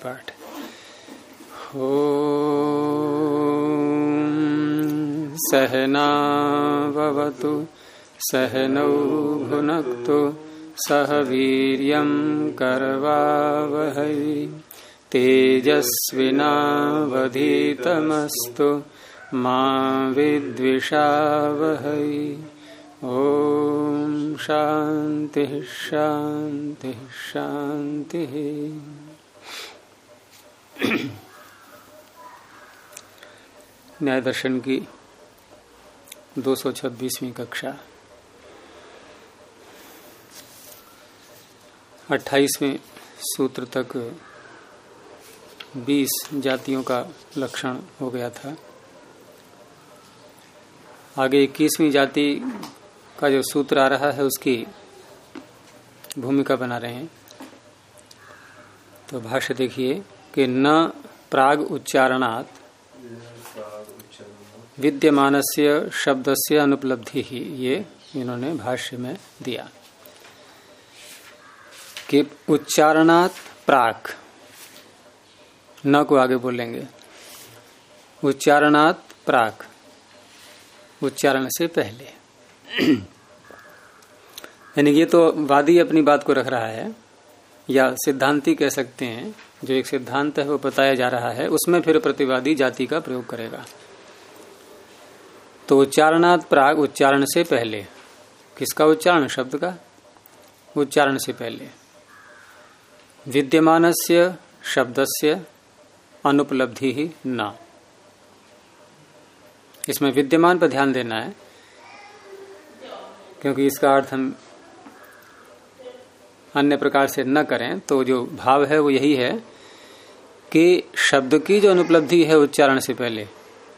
पाठ। ओम सहना भवतु सहनौ भुनक्तु सह वीर्यं करवावहै तेजस्विनावधीतमस्तु मा विद्विषावहै। ओम शांति शांति शांति। न्याय दर्शन की 226वीं कक्षा 28वें सूत्र तक 20 जातियों का लक्षण हो गया था। आगे 21वीं जाति का जो सूत्र आ रहा है उसकी भूमिका बना रहे हैं। तो भाष्य देखिए कि न प्राग उच्चारणात् विद्यमानस्य शब्दस्य अनुपलब्धि ही, ये इन्होंने भाष्य में दिया कि उच्चारणात् प्राक, न को आगे बोलेंगे, उच्चारणात् प्राक, उच्चारण से पहले। यानी ये तो वादी अपनी बात को रख रहा है, या सिद्धांती कह सकते हैं। जो एक सिद्धांत है वो बताया जा रहा है, उसमें फिर प्रतिवादी जाति का प्रयोग करेगा। तो उच्चारणात् प्राग, उच्चारण से पहले। किसका उच्चारण? शब्द का उच्चारण से पहले। विद्यमानस्य शब्दस्य अनुपलब्धि ही न। इसमें विद्यमान पर ध्यान देना है, क्योंकि इसका अर्थ हम अन्य प्रकार से न करें तो जो भाव है वो यही है कि शब्द की जो अनुपलब्धि है उच्चारण से पहले,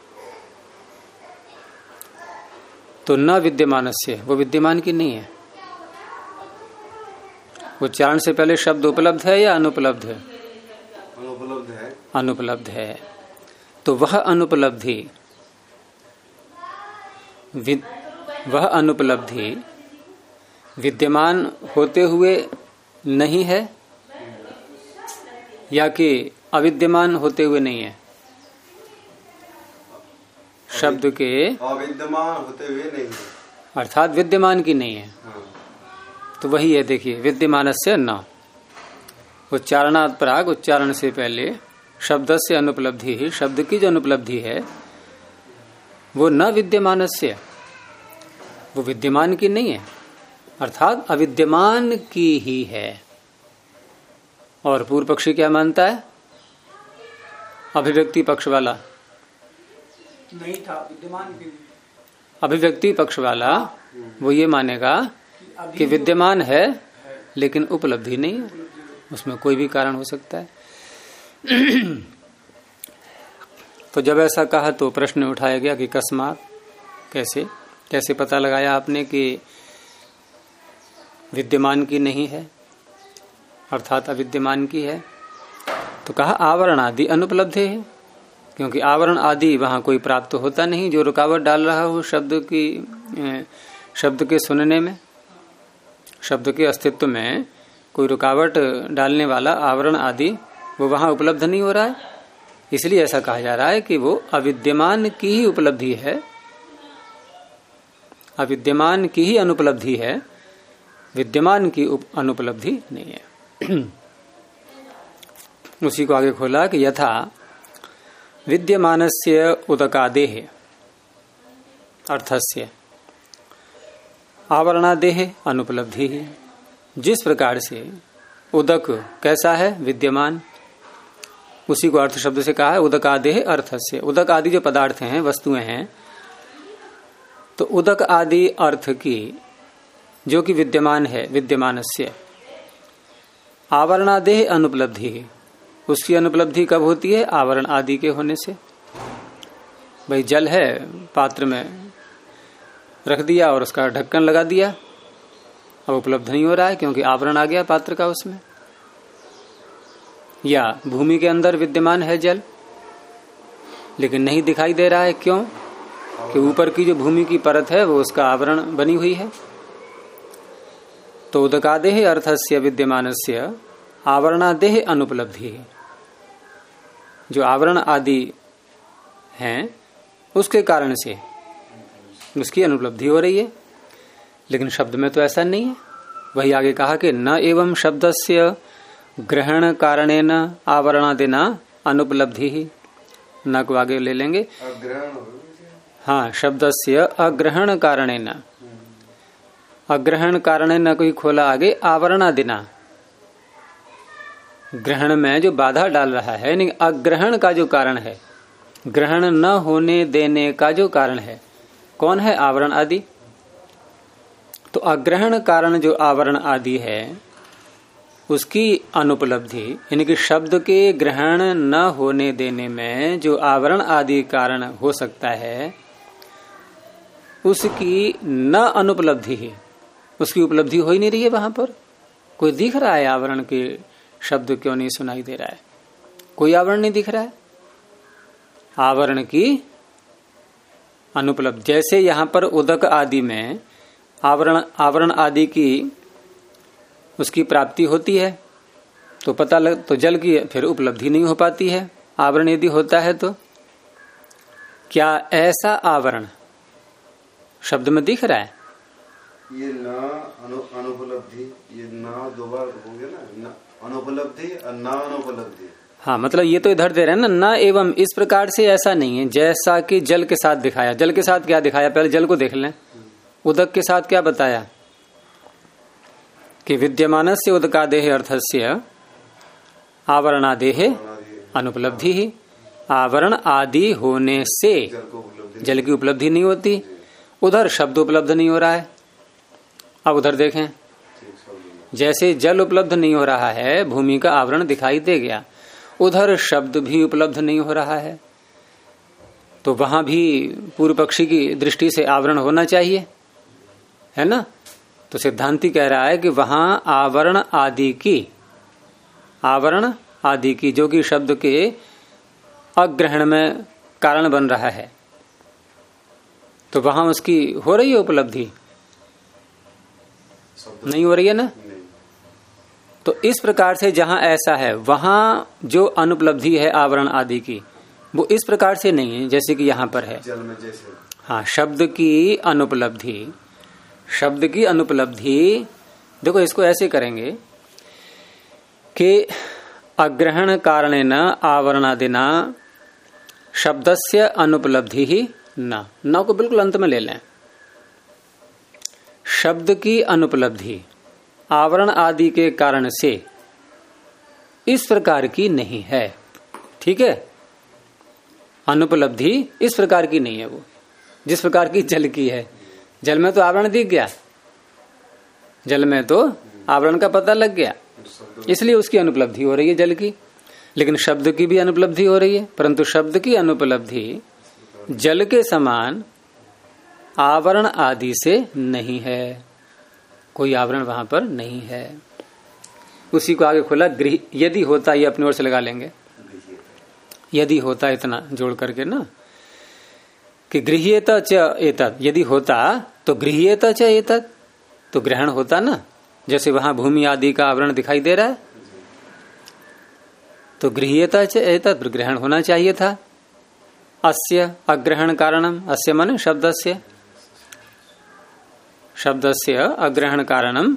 तो न विद्यमानस्य, वो विद्यमान की नहीं है। उच्चारण से पहले शब्द उपलब्ध है या अनुपलब्ध है? अनुपलब्ध है। अनुपलब्ध है। तो वह अनुपलब्धि विद्यमान होते हुए नहीं है या कि अविद्यमान होते हुए नहीं है? शब्द के अविद्यमान होते हुए नहीं है, अर्थात विद्यमान की नहीं है। हाँ। तो वही है, देखिए, विद्यमानस्य न, उच्चारणात् प्राग, उच्चारण से पहले, शब्द से अनुपलब्धि ही, शब्द की जो अनुपलब्धि है वो न विद्यमानस्य, वो विद्यमान की नहीं है, अर्थात अविद्यमान की ही है। और पूर्व पक्षी क्या मानता है? अभिव्यक्ति पक्ष वाला नहीं था, विद्यमान की। अभिव्यक्ति पक्ष वाला वो ये मानेगा कि विद्यमान है लेकिन उपलब्धि नहीं है, उसमें कोई भी कारण हो सकता है। तो जब ऐसा कहा तो प्रश्न उठाया गया कि कस्मात, कैसे पता लगाया आपने कि विद्यमान की नहीं है अर्थात अविद्यमान की है? तो कहा आवरण आदि अनुपलब्ध है, क्योंकि आवरण आदि वहां कोई प्राप्त होता नहीं जो रुकावट डाल रहा हो शब्द के सुनने में, शब्द के अस्तित्व में कोई रुकावट डालने वाला आवरण आदि वो वहां उपलब्ध नहीं हो रहा है। इसलिए ऐसा कहा जा रहा है कि वो अविद्यमान की ही उपलब्धि है, अविद्यमान की ही अनुपलब्धि है, विद्यमान की अनुपलब्धि नहीं है। उसी को आगे खोला कि यथा विद्यमानस्य उदकादेह अर्थस्य आवरणादेह अनुपलब्धि है। जिस प्रकार से उदक कैसा है? विद्यमान। उसी को अर्थ शब्द से कहा है उदकादेह अर्थस्य। उदक आदि जो पदार्थ हैं, वस्तुएं हैं, तो उदक आदि अर्थ की जो कि विद्यमान है, विद्यमानस्य आवरणादेह अनुपलब्धि, उसकी अनुपलब्धि कब होती है? आवरण आदि के होने से। भाई जल है, पात्र में रख दिया और उसका ढक्कन लगा दिया, अब उपलब्ध नहीं हो रहा है क्योंकि आवरण आ गया पात्र का उसमें। या भूमि के अंदर विद्यमान है जल लेकिन नहीं दिखाई दे रहा है, क्यों? कि ऊपर की जो भूमि की परत है वो उसका आवरण बनी हुई है। तो उदकादेह अर्थस्य विद्यमानस्य आवरणादेह अनुपलब्धि। जो आवरण आदि हैं उसके कारण से उसकी अनुपलब्धि हो रही है, लेकिन शब्द में तो ऐसा नहीं है। वही आगे कहा कि न एवं शब्दस्य ग्रहण कारणेन आवरणादिना अनुपलब्धि ही। न को आगे ले लेंगे। हाँ, शब्दस्य अग्रहण कारणेन, अग्रहण कारणेन कोई खोला आगे आवरणादिना, ग्रहण में जो बाधा डाल रहा है, यानी अग्रहण का जो कारण है, ग्रहण न होने देने का जो कारण है, कौन है? आवरण आदि। तो अग्रहण कारण जो आवरण आदि है उसकी अनुपलब्धि, यानी कि शब्द के ग्रहण न होने देने में जो आवरण आदि कारण हो सकता है उसकी न अनुपलब्धि है, उसकी उपलब्धि हो ही नहीं रही है। वहां पर कोई दिख रहा है आवरण के शब्द क्यों नहीं सुनाई दे रहा है? कोई आवरण नहीं दिख रहा है। आवरण की अनुपलब्धि, जैसे यहां पर उदक आदि में आवरण आदि की उसकी प्राप्ति होती है तो पता लग, तो जल की फिर उपलब्धि नहीं हो पाती है। आवरण यदि होता है तो क्या ऐसा आवरण शब्द में दिख रहा है? ये ना अनुपलब्धि, ये ना दो बार होंगे ना, अनुपलब्धि और ना अनुपलब्धि। हाँ, मतलब ये तो इधर दे रहे हैं ना एवं, इस प्रकार से ऐसा नहीं है जैसा कि जल के साथ दिखाया। जल के साथ क्या दिखाया? पहले जल को देख लें। उदक के साथ क्या बताया कि विद्यमानस्य उदकादेह अर्थस्य आवरणादेह अनुपलब्धि ही। आवरण आदि होने से जल की उपलब्धि नहीं होती। उधर शब्द उपलब्ध नहीं हो रहा है। अब उधर देखें, जैसे जल उपलब्ध नहीं हो रहा है, भूमि का आवरण दिखाई दे गया, उधर शब्द भी उपलब्ध नहीं हो रहा है, तो वहां भी पूर्व पक्षी की दृष्टि से आवरण होना चाहिए, है ना? तो सिद्धांती कह रहा है कि वहां आवरण आदि की जो कि शब्द के अग्रहण में कारण बन रहा है, तो वहां उसकी हो रही है उपलब्धि? नहीं हो रही है ना। तो इस प्रकार से जहां ऐसा है वहां जो अनुपलब्धि है आवरण आदि की, वो इस प्रकार से नहीं है जैसे कि यहां पर है। जल में जैसे हाँ, शब्द की अनुपलब्धि देखो, इसको ऐसे करेंगे कि अग्रहण कारणेन आवरणादिना शब्दस्य अनुपलब्धि ही न को बिल्कुल अंत में ले लें। शब्द की अनुपलब्धि आवरण आदि के कारण से इस प्रकार की नहीं है। ठीक है, अनुपलब्धि इस प्रकार की नहीं है वो, जिस प्रकार की जल की है। जल में तो आवरण दिख गया, जल में तो आवरण का पता लग गया, इसलिए उसकी अनुपलब्धि हो रही है जल की। लेकिन शब्द की भी अनुपलब्धि हो रही है, परंतु शब्द की अनुपलब्धि जल के समान आवरण आदि से नहीं है। कोई आवरण वहां पर नहीं है। उसी को आगे खोला, गृह यदि होता, ये अपनी ओर से लगा लेंगे, यदि होता इतना जोड़ करके ना, कि गृह्येत च एतत्, यदि होता तो गृह्येत च एतत्, तो ग्रहण होता ना। जैसे वहां भूमि आदि का आवरण दिखाई दे रहा है, तो गृह्येत च एतत्, ग्रहण होना चाहिए था। अस्य अग्रहण कारणम, अस्य माने शब्दस्य अग्रहण कारणम,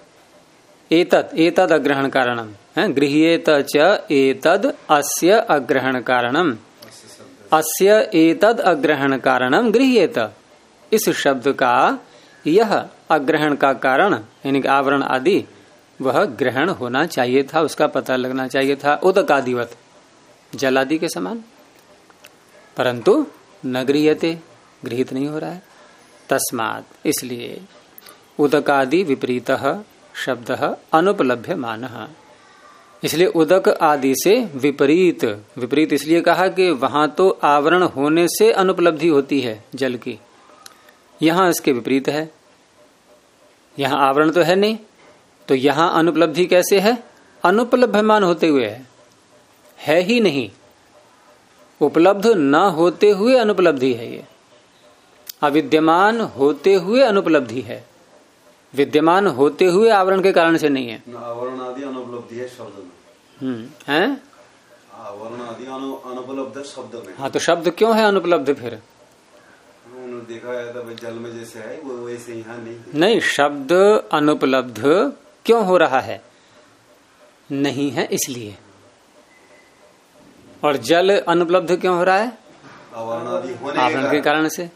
एतद अग्रहण कारणम है। गृह्येत च एतद अस्य अग्रहण कारणम, अस्य एतद अग्रहण कारणम गृह्येत। इस शब्द का यह अग्रहण का कारण यानी आवरण आदि वह ग्रहण होना चाहिए था, उसका पता लगना चाहिए था, उदक आदिवत, जल आदि के समान, परंतु न गृह्यते, गृहित नहीं हो रहा है। तस्मात्, इसलिए उदकादि विपरीतः शब्दः अनुपलभ्यमानः, इसलिए उदक आदि से विपरीत, विपरीत इसलिए कहा कि वहां तो आवरण होने से अनुपलब्धि होती है जल की, यहां इसके विपरीत है। यहां आवरण तो है नहीं, तो यहां अनुपलब्धि कैसे है? अनुपलभ्यमान होते हुए है ही नहीं, उपलब्ध न होते हुए अनुपलब्धि है। ये अविद्यमान होते हुए अनुपलब्धि है, विद्यमान होते हुए आवरण के कारण से नहीं है। आवरण आदि अनुपलब्धि है शब्द में, है अवर्ण आदि अनुपलब्ध शब्द में। हाँ, तो शब्द क्यों है अनुपलब्ध फिर? उन्होंने देखा है तो जल में जैसे है वो वैसे यहाँ नहीं, शब्द अनुपलब्ध क्यों हो रहा है? नहीं है इसलिए। और जल अनुपलब्ध क्यों हो रहा है? आवरण के कारण से।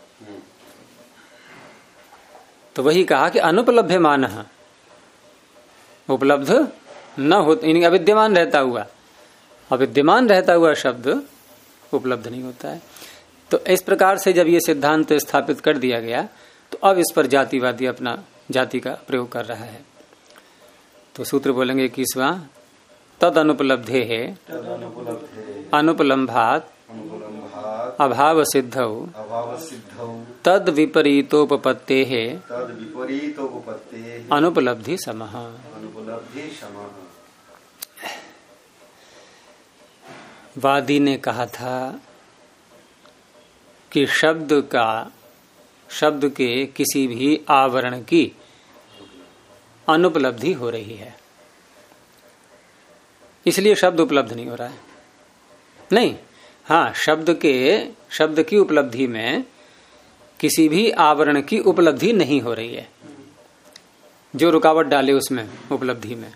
तो वही कहा कि अनुपलभ्यमान, उपलब्ध न हो, यानी अविद्यमान रहता हुआ, अविद्यमान रहता हुआ शब्द उपलब्ध नहीं होता है। तो इस प्रकार से जब ये सिद्धांत स्थापित कर दिया गया तो अब इस पर जातिवादी अपना जाति का प्रयोग कर रहा है। तो सूत्र बोलेंगे 21वां, तद अनुपलब्धे है अनुपलम्भात अभाव सिद्धौ तद विपरीतोपपत्ते है अनुपलब्धि समः। वादी ने कहा था कि शब्द के किसी भी आवरण की अनुपलब्धि हो रही है, इसलिए शब्द उपलब्ध नहीं हो रहा है। नहीं, हाँ, शब्द की उपलब्धि में किसी भी आवरण की उपलब्धि नहीं हो रही है, जो रुकावट डाले उसमें उपलब्धि में।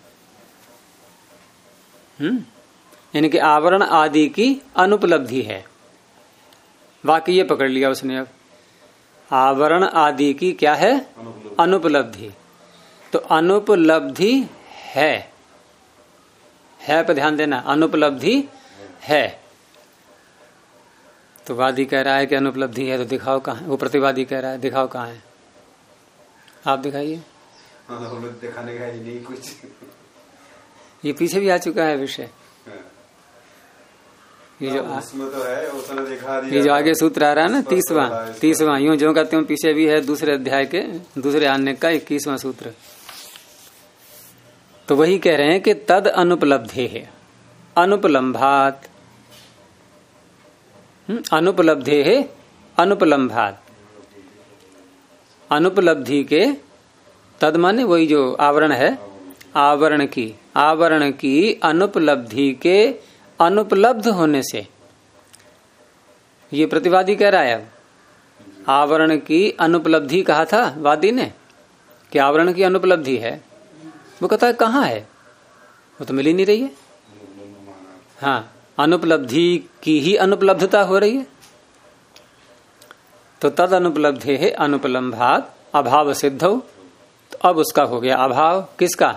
यानी कि आवरण आदि की अनुपलब्धि है। वाक्य ये पकड़ लिया उसने। अब आवरण आदि की क्या है? अनुपलब्धि। तो अनुपलब्धि है पर ध्यान देना, अनुपलब्धि है। तो वादी कह रहा है कि अनुपलब्धि है, तो दिखाओ कहाँ है? वो प्रतिवादी कह रहा है दिखाओ कहाँ है, आप दिखाइए। दिखाने का ही नहीं कुछ। ये पीछे भी आ चुका है विषय। ये जो उसमें तो है, उसने दिखा दिया। ये जो आगे सूत्र आ रहा है ना, 30वां यूं जो कहते हैं पीछे भी है, दूसरे अध्याय के दूसरे आने का 21वां सूत्र। तो वही कह रहे हैं कि तद अनुपलब्धे है अनुपलम्भात, अनुपलब्धे है अनुपलम्भात, अनुपलब्धि के, तद माने वही जो आवरण है, आवरण की अनुपलब्धि के अनुपलब्ध होने से। ये प्रतिवादी कह रहा है। आवरण की अनुपलब्धि कहा था वादी ने कि आवरण की अनुपलब्धि है। वो कहता है कहाँ है? वो तो मिल ही नहीं रही है। हाँ, अनुपलब्धि की ही अनुपलब्धता हो रही है। तो तद अनुपलब्धे है अनुपलम्भात अभाव सिद्धौ। तो अब उसका हो गया अभाव। किसका?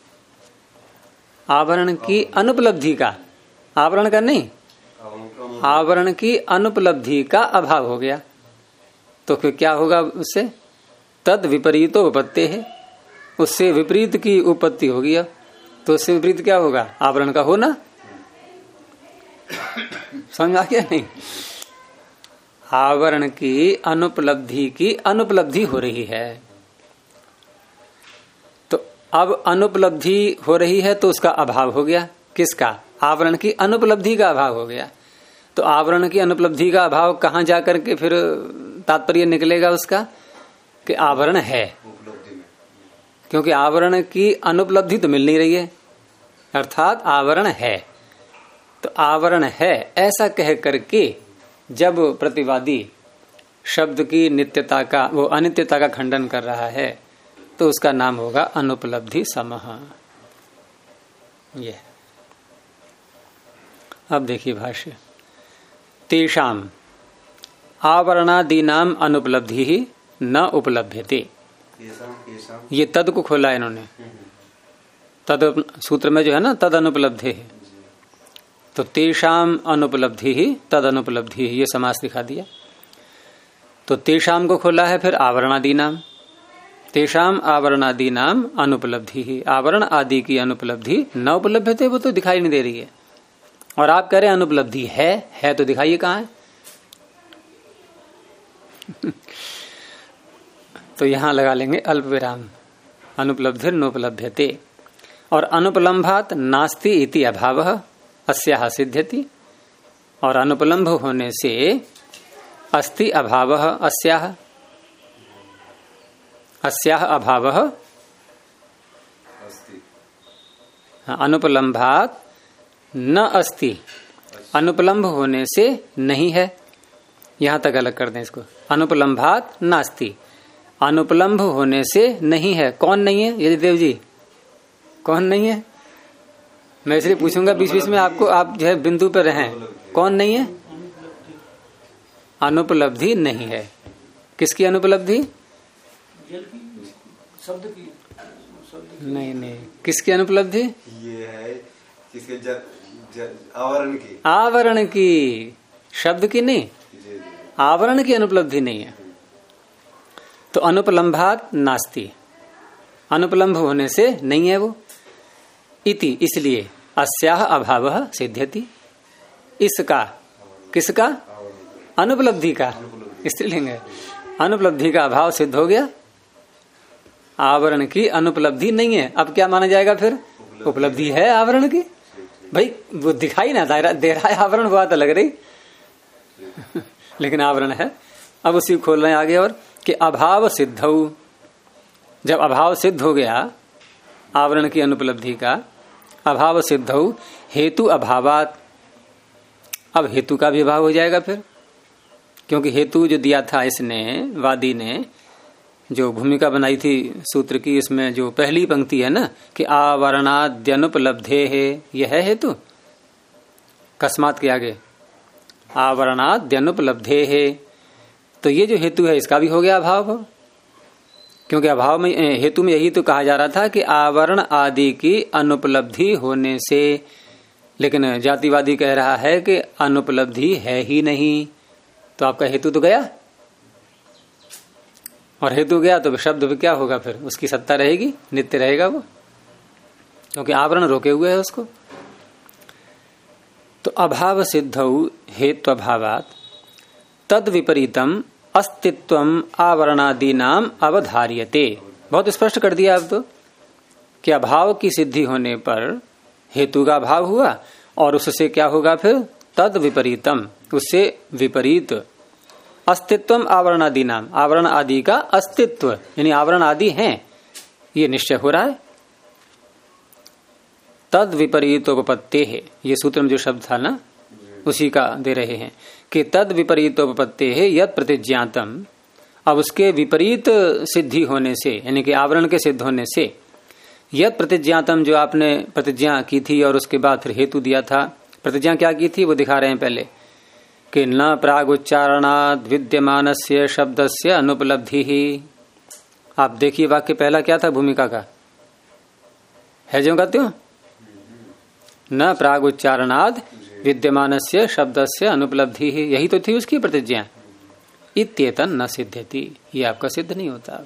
आवरण की अनुपलब्धि का, आवरण का नहीं, आवरण की अनुपलब्धि का अभाव हो गया। तो फिर क्या होगा उससे? तद विपरीतो उपत्ति है, उससे विपरीत की उपत्ति होगी। अब तो उससे विपरीत क्या होगा? आवरण का होना। समझ आ गया नहीं? आवरण की अनुपलब्धि हो रही है। तो अब अनुपलब्धि हो रही है तो उसका अभाव हो गया। किसका? आवरण की अनुपलब्धि का अभाव हो गया। तो आवरण की अनुपलब्धि का अभाव कहाँ जाकर के फिर तात्पर्य निकलेगा उसका कि आवरण है, क्योंकि आवरण की अनुपलब्धि तो मिल नहीं रही है, अर्थात आवरण है। तो आवरण है ऐसा कह करके जब प्रतिवादी शब्द की नित्यता का, वो अनित्यता का खंडन कर रहा है, तो उसका नाम होगा अनुपलब्धि समः। ये अब देखिए भाष्य। तेषाम आवरणादीनाम अनुपलब्धि ही न उपलभ्यते। ये तद को खोला इन्होंने। तद सूत्र में जो है ना, तद अनुपलब्धि है। तो तेषाम अनुपलब्धि ही तद अनुपलब्धि ही, ये समास दिखा दिया। तो तेषाम को खोला है, फिर आवरणादीनाम। तेषाम आवरणादीनाम अनुपलब्धि ही, आवरण आदि की अनुपलब्धि न उपलब्धते, वो तो दिखाई नहीं दे रही है। और आप कह रहे हैं अनुपलब्धि है तो दिखाइए कहाँ है। तो यहां लगा लेंगे अल्प विराम, अनुपलब्धिर नोपलभ्यते। और अनुपलम्भात नास्ति इति अभावः अस्याः सिद्ध्यति। और अनुपलम्भ होने से अस्ति अभावः अस्याः, अस्याः अभावः। अनुपलम्भात न अस्ति अनुपलम्भ होने से नहीं है। यहां तक अलग कर दें इसको। अनुपलम्भात नास्ति, अनुपलम्भ होने से नहीं है। कौन नहीं है यदिदेव जी? कौन नहीं है? मैं इसलिए पूछूंगा बीच बीच में आपको, आप जो है बिंदु पर रहें। कौन नहीं है? अनुपलब्धि नहीं है। किसकी अनुपलब्धि? शब्द की। नहीं, किसकी अनुपलब्धि? ये है किसके? आवरण की। आवरण की, शब्द की नहीं, आवरण की अनुपलब्धि नहीं है। तो अनुपलम्भात नास्ति, अनुपलम्भ होने से नहीं है वो। इति, इसलिए अस्याह अभावः सिद्ध्यति, इसका, किसका? अनुपलब्धि का, स्त्रीलिंग है। अनुपलब्धि का अभाव सिद्ध हो गया। आवरण की अनुपलब्धि नहीं है। अब क्या माना जाएगा फिर? उपलब्धि है आवरण की। भाई वो दिखाई ना दे रहा है आवरण, वो बात अलग रही लेकिन आवरण है। अब उसी खोल रहे हैं आगे और कि अभाव सिद्धौ, जब अभाव सिद्ध हो गया आवरण की अनुपलब्धि का, अभाव सिद्धौ हेतु अभावात, अब हेतु का भी अभाव हो जाएगा फिर, क्योंकि हेतु जो दिया था इसने, वादी ने जो भूमिका बनाई थी सूत्र की, इसमें जो पहली पंक्ति है ना कि आवरणाद्यनुपलब्धे है, यह है हेतु। कस्मात के आगे आवरणाद्यनुपलब्धे है, तो ये जो हेतु है इसका भी हो गया अभाव, क्योंकि अभाव में, हेतु में यही तो कहा जा रहा था कि आवरण आदि की अनुपलब्धि होने से, लेकिन जातिवादी कह रहा है कि अनुपलब्धि है ही नहीं, तो आपका हेतु तो गया, और हेतु गया तो शब्द भी क्या होगा फिर? उसकी सत्ता रहेगी, नित्य रहेगा वो, क्योंकि आवरण रोके हुए है उसको। तो अभाव सिद्धौ हेतु अभावात तद विपरीतम अस्तित्वम आवरणादि नाम अवधार्यते। बहुत स्पष्ट कर दिया अब तो कि अभाव की सिद्धि होने पर हेतु का अभाव हुआ, और उससे क्या होगा फिर? तद विपरीतम, उससे विपरीत अस्तित्वम आवरणादि नाम, आवरण आदि का अस्तित्व, यानी आवरण आदि हैं, ये निश्चय हो रहा है। तद विपरीतोपपत्ते है, ये सूत्र में जो शब्द था ना उसी का दे रहे हैं कि तद विपरीतोपपत्ते है यद प्रतिज्ञातम। अब उसके विपरीत सिद्धि होने से, यानी कि आवरण के सिद्ध होने से, यद प्रतिज्ञातम, जो आपने प्रतिज्ञा की थी और उसके बाद फिर हेतु दिया था। प्रतिज्ञा क्या की थी वो दिखा रहे हैं पहले कि न प्रागुच्चारणाद विद्यमानस्य शब्दस्य अनुपलब्धि ही। आप देखिए वाक्य पहला क्या था भूमिका का, है जो कहते हो, न प्रागुच्चारणाद विद्यमानस्य शब्दस्य अनुपलब्धि ही, यही तो थी उसकी प्रतिज्ञा। इत्येतन न सिद्ध्यति, ये आपका सिद्ध नहीं होता।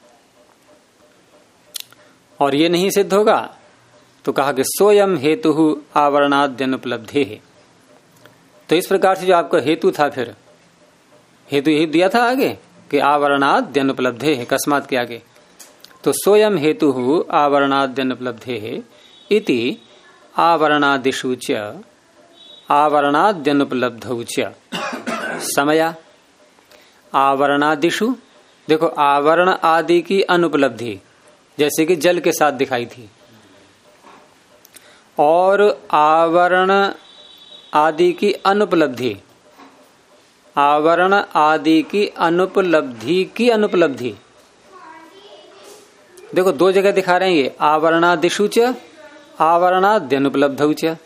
और ये नहीं सिद्ध होगा तो कहा कि सोयम हेतु आवरणाद्यनुपलब्धि है। तो इस प्रकार से जो आपका हेतु था, फिर हेतु यही दिया था आगे कि आवरणाद्यनुपलब्धे है, कस्मात के आगे, तो सोयम हेतु आवरणाद्यनुपलब्धे है इति आवरणादिषु च आवरणाद्यनुपलब्धौ च समया। आवरणादिषु, देखो आवरण आदि की अनुपलब्धि जैसे कि जल के साथ दिखाई थी, और आवरण आदि की अनुपलब्धि, आवरण आदि की अनुपलब्धि की अनुपलब्धि, देखो दो जगह दिखा रहे हैं ये, आवरणादिषु च आवरणाद्यनुपलब्धौ च।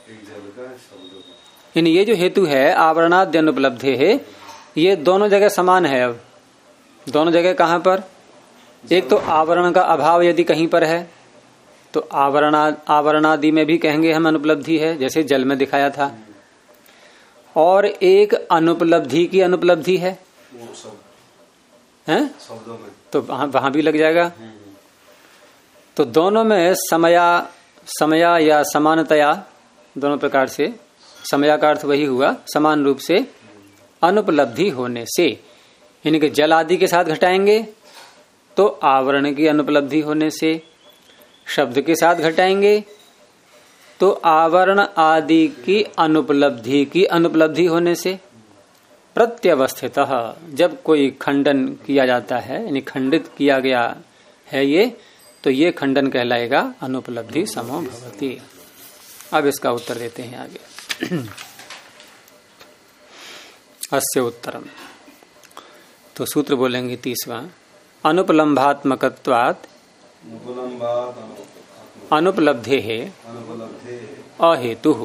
यानी ये जो हेतु है आवरणाद्यनुपलब्धे है, ये दोनों जगह समान है। अब दोनों जगह कहां पर? एक तो आवरण का अभाव यदि कहीं पर है तो आवरणादि में भी कहेंगे हम अनुपलब्धि है, जैसे जल में दिखाया था, और एक अनुपलब्धि की अनुपलब्धि है, हैं? तो वहां भी लग जाएगा। तो दोनों में समया या समानतया, दोनों प्रकार से, समया का अर्थ वही हुआ समान रूप से अनुपलब्धि होने से, यानी कि जल आदि के साथ घटाएंगे तो आवरण की अनुपलब्धि होने से, शब्द के साथ घटाएंगे तो आवरण आदि की अनुपलब्धि होने से, प्रत्यवस्थितः, जब कोई खंडन किया जाता है, यानी खंडित किया गया है ये, तो ये खंडन कहलाएगा अनुपलब्धि समो भवति। अब इसका उत्तर देते हैं आगे। अस्य उत्तरम। तो सूत्र बोलेंगे 30वां, अनुपलम्भात्मकत्वात् अनुपलब्धेः अहेतुः।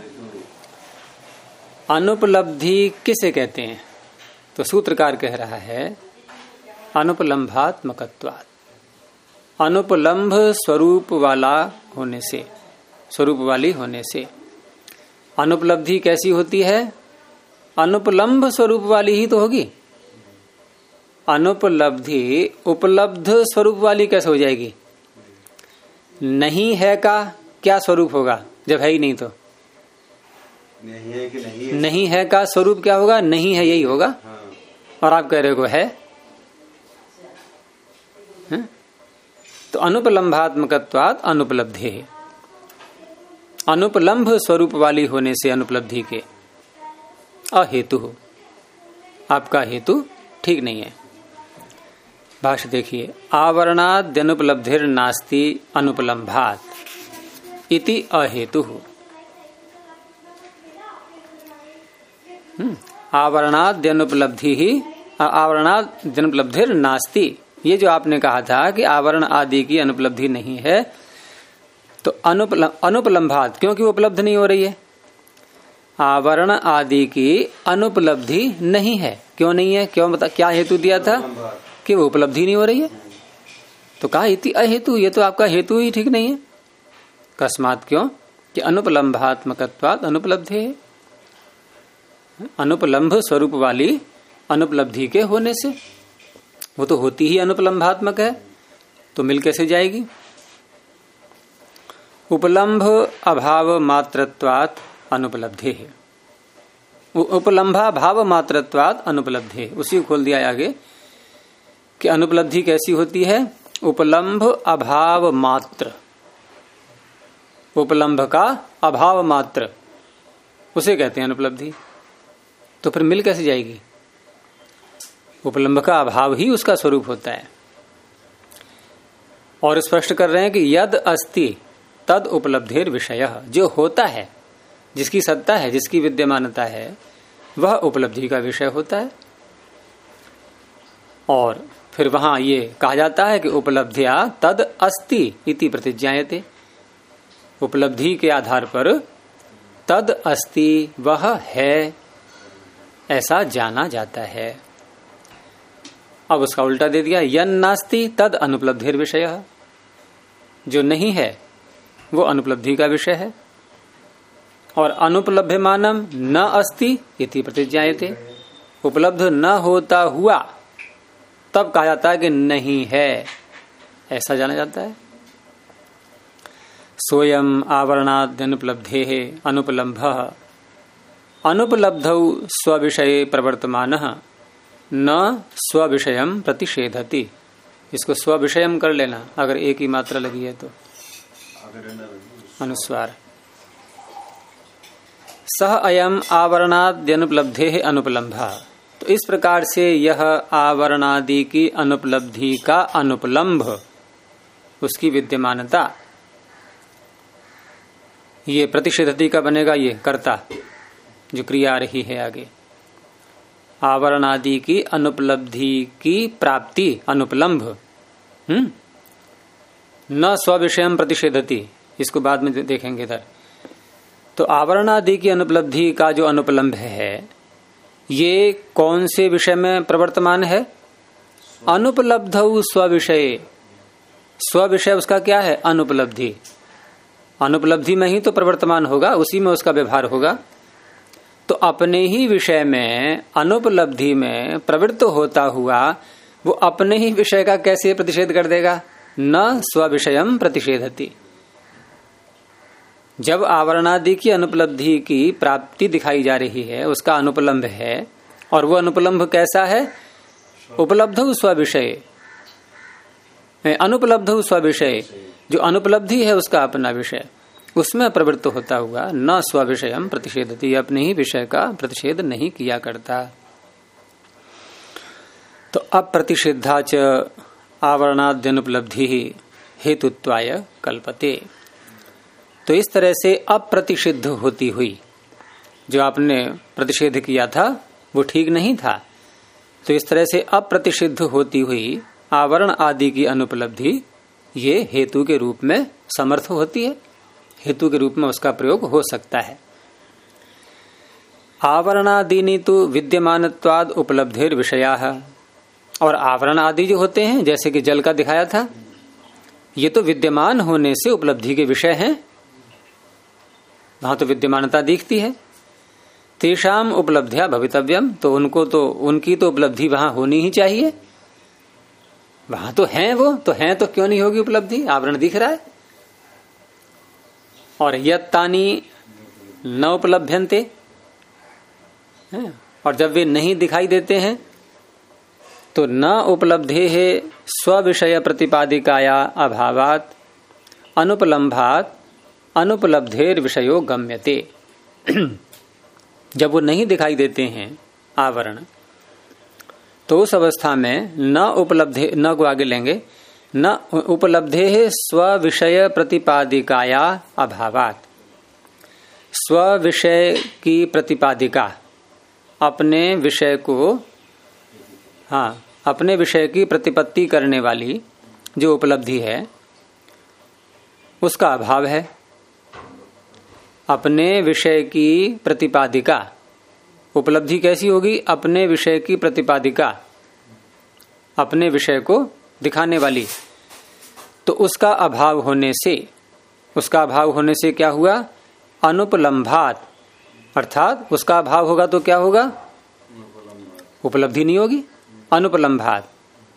अनुपलब्धि किसे कहते हैं? तो सूत्रकार कह रहा है अनुपलम्भात्मकत्वात्, अनुपलम्भ स्वरूप वाला होने से, स्वरूप वाली होने से। अनुपलब्धि कैसी होती है? अनुपलम्भ स्वरूप वाली ही तो होगी। अनुपलब्धि उपलब्ध स्वरूप वाली कैसे हो जाएगी? नहीं है का क्या स्वरूप होगा जब है ही नहीं? तो नहीं है कि नहीं है? नहीं है का स्वरूप क्या होगा? नहीं है, यही होगा। हाँ। और आप कह रहे हो है? तो अनुपलम्भात्मकत्वात् अनुपलब्धि, अनुपलम्भ स्वरूप वाली होने से अनुपलब्धि के अहेतु हो, आपका हेतु ठीक नहीं है। भाष्य देखिए, आवरणाद्यनुपलब्धिर्नास्ति अनुपलम्भात् इति अहेतु। आवरणाद्यनुपलब्धि ही आवरणाद्यनुपलब्धिर्नास्ति, ये जो आपने कहा था कि आवरण आदि की अनुपलब्धि नहीं है, तो अनुपलम्भात् क्योंकि वो उपलब्ध नहीं हो रही है। आवरण आदि की अनुपलब्धि नहीं है। क्यों नहीं है? क्यों बता, क्या हेतु दिया था कि वो उपलब्धि नहीं हो रही है? तो कहा इति अहेतु, ये तो आपका हेतु ही ठीक नहीं है। कस्मात् क्यों? कि अनुपलम्भात्मकत्वात् अनुपलब्धि है, अनुपलम्भ स्वरूप वाली अनुपलब्धि के होने से। वो तो होती ही अनुपलम्भात्मक है, तो मिल कैसे जाएगी? उपलम्भ अभाव मात्रत्वात् अनुपलब्धि है, उपलम्भा भाव मात्रत्वात् अनुपलब्धि है। उसी को खोल दिया आगे कि अनुपलब्धि कैसी होती है? उपलम्भ अभाव मात्र, उपलम्भ का अभाव मात्र, उसे कहते हैं अनुपलब्धि। तो फिर मिल कैसे जाएगी? उपलम्भ का अभाव ही उसका स्वरूप होता है। और स्पष्ट कर रहे हैं कि यद अस्ति तद उपलब्धिर विषय, जो होता है, जिसकी सत्ता है, जिसकी विद्यमानता है, वह उपलब्धि का विषय होता है। और फिर वहां ये कहा जाता है कि उपलब्धिया तद अस्ति इति प्रतिज्ञायते, उपलब्धि के आधार पर तद अस्ति वह है ऐसा जाना जाता है। अब उसका उल्टा दे दिया, यन नास्ति तद अनुपलब्धिर विषय, जो नहीं है वो अनुपलब्धि का विषय है। और अनुपलभ्यमानम न अस्ति इति प्रतिज्ञायते, उपलब्ध न होता हुआ तब कहा जाता है कि नहीं है, ऐसा जाना जाता है। सोयम आवरणाद्यनुपलब्धेः अनुपलम्भः अनुपलब्धौ स्वविषये प्रवर्तमानः न स्वविषयम प्रतिषेधति। इसको स्वविषयम कर लेना अगर एक ही मात्रा लगी है तो, अनुस्वार। सह अयम आवरणाद्यनुपलब्धेः अनुपलम्भः, तो इस प्रकार से यह आवरणादि की अनुपलब्धि का अनुपलम्भ, उसकी विद्यमानता, ये प्रतिषेधति का बनेगा, ये कर्ता जो क्रिया आ रही है आगे। आवरणादि की अनुपलब्धि की प्राप्ति अनुपलम्भ, न स्विषयम प्रतिषेधति, इसको बाद में देखेंगे इधर। तो आवरणादि की अनुपलब्धि का जो अनुपलम्भ है, ये कौन से विषय में प्रवर्तमान है? अनुपलब्धौ स्विषय, स्विषय उसका क्या है? अनुपलब्धि। अनुपलब्धि में ही तो प्रवर्तमान होगा, उसी में उसका व्यवहार होगा। तो अपने ही विषय में अनुपलब्धि में प्रवृत्त होता हुआ वो अपने ही विषय का कैसे प्रतिषेध कर देगा? न स्विषयम प्रतिषेधति। जब आवरणादि की अनुपलब्धि की प्राप्ति दिखाई जा रही है, उसका अनुपलम्भ है, और वो अनुपलम्भ कैसा है? उपलब्धौ स्विषय, अनुपलब्धौ स्विषय, जो अनुपलब्धि है उसका अपना विषय, उसमें प्रवृत्त होता हुआ न स्विषयम प्रतिषेधति, अपने ही विषय का प्रतिषेध नहीं किया करता। तो अप्रतिषिद्धा च आवरणाद्यनुपलब्धि हेतुत्वाय कल्पते। तो इस तरह से अप्रतिषिद्ध होती हुई, जो आपने प्रतिषेध किया था वो ठीक नहीं था। तो इस तरह से अप्रतिषिद्ध होती हुई आवरण आदि की अनुपलब्धि ये हेतु के रूप में समर्थ होती है, हेतु के रूप में उसका प्रयोग हो सकता है। आवरणादीनि तो विद्यमानत्वाद उपलब्धिर विषयाः, और आवरण आदि जो होते हैं जैसे कि जल का दिखाया था, ये तो विद्यमान होने से उपलब्धि के विषय हैं, वहां तो विद्यमानता दिखती है। तेषाम उपलब्धिया भवितव्यम, तो उनकी तो उपलब्धि वहां होनी ही चाहिए, वहां तो हैं, वो तो हैं, तो क्यों नहीं होगी उपलब्धि, आवरण दिख रहा है। और यत्तानि न उपलभ्यन्ते, और जब वे नहीं दिखाई देते हैं तो न उपलब्धे है स्विषय प्रतिपादिकाया अभावात अनुपलम्भात अनुपलब्धेर विषयो गम्यते। जब वो नहीं दिखाई देते हैं आवरण, तो उस अवस्था में न उपलब्धे, न को आगे लेंगे, न उपलब्धे है स्विषय प्रतिपादिकाया अभावात। स्विषय की प्रतिपादिका, अपने विषय को, हाँ, अपने विषय की प्रतिपत्ति करने वाली जो उपलब्धि है उसका अभाव है। अपने विषय की प्रतिपादिका, उपलब्धि कैसी होगी, अपने विषय की प्रतिपादिका, अपने विषय को दिखाने वाली, तो उसका अभाव होने से क्या हुआ, अनुपलम्भात, अर्थात उसका अभाव होगा तो क्या होगा, उपलब्धि नहीं होगी, अनुपलम्भात।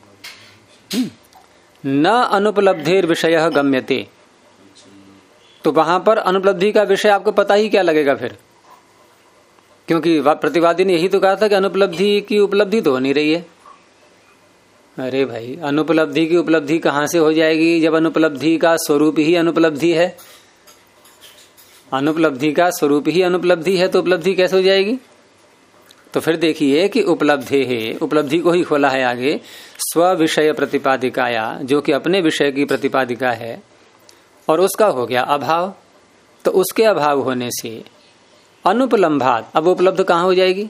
न अनुपलब्धेर विषय गम्यते, तो वहां पर अनुपलब्धि का विषय आपको पता ही क्या लगेगा फिर, क्योंकि प्रतिवादी ने यही तो कहा था कि अनुपलब्धि की उपलब्धि तो हो नहीं रही है। अरे भाई, अनुपलब्धि की उपलब्धि कहां से हो जाएगी जब अनुपलब्धि का स्वरूप ही अनुपलब्धि है। अनुपलब्धि का स्वरूप ही अनुपलब्धि है तो उपलब्धि कैसे हो जाएगी। तो फिर देखिए कि उपलब्धि है, उपलब्धि को ही खोला है आगे, स्व विषय प्रतिपादिकाया, जो कि अपने विषय की प्रतिपादिका है, और उसका हो गया अभाव। तो उसके अभाव होने से अनुपलम्भात, अब उपलब्ध कहां हो जाएगी,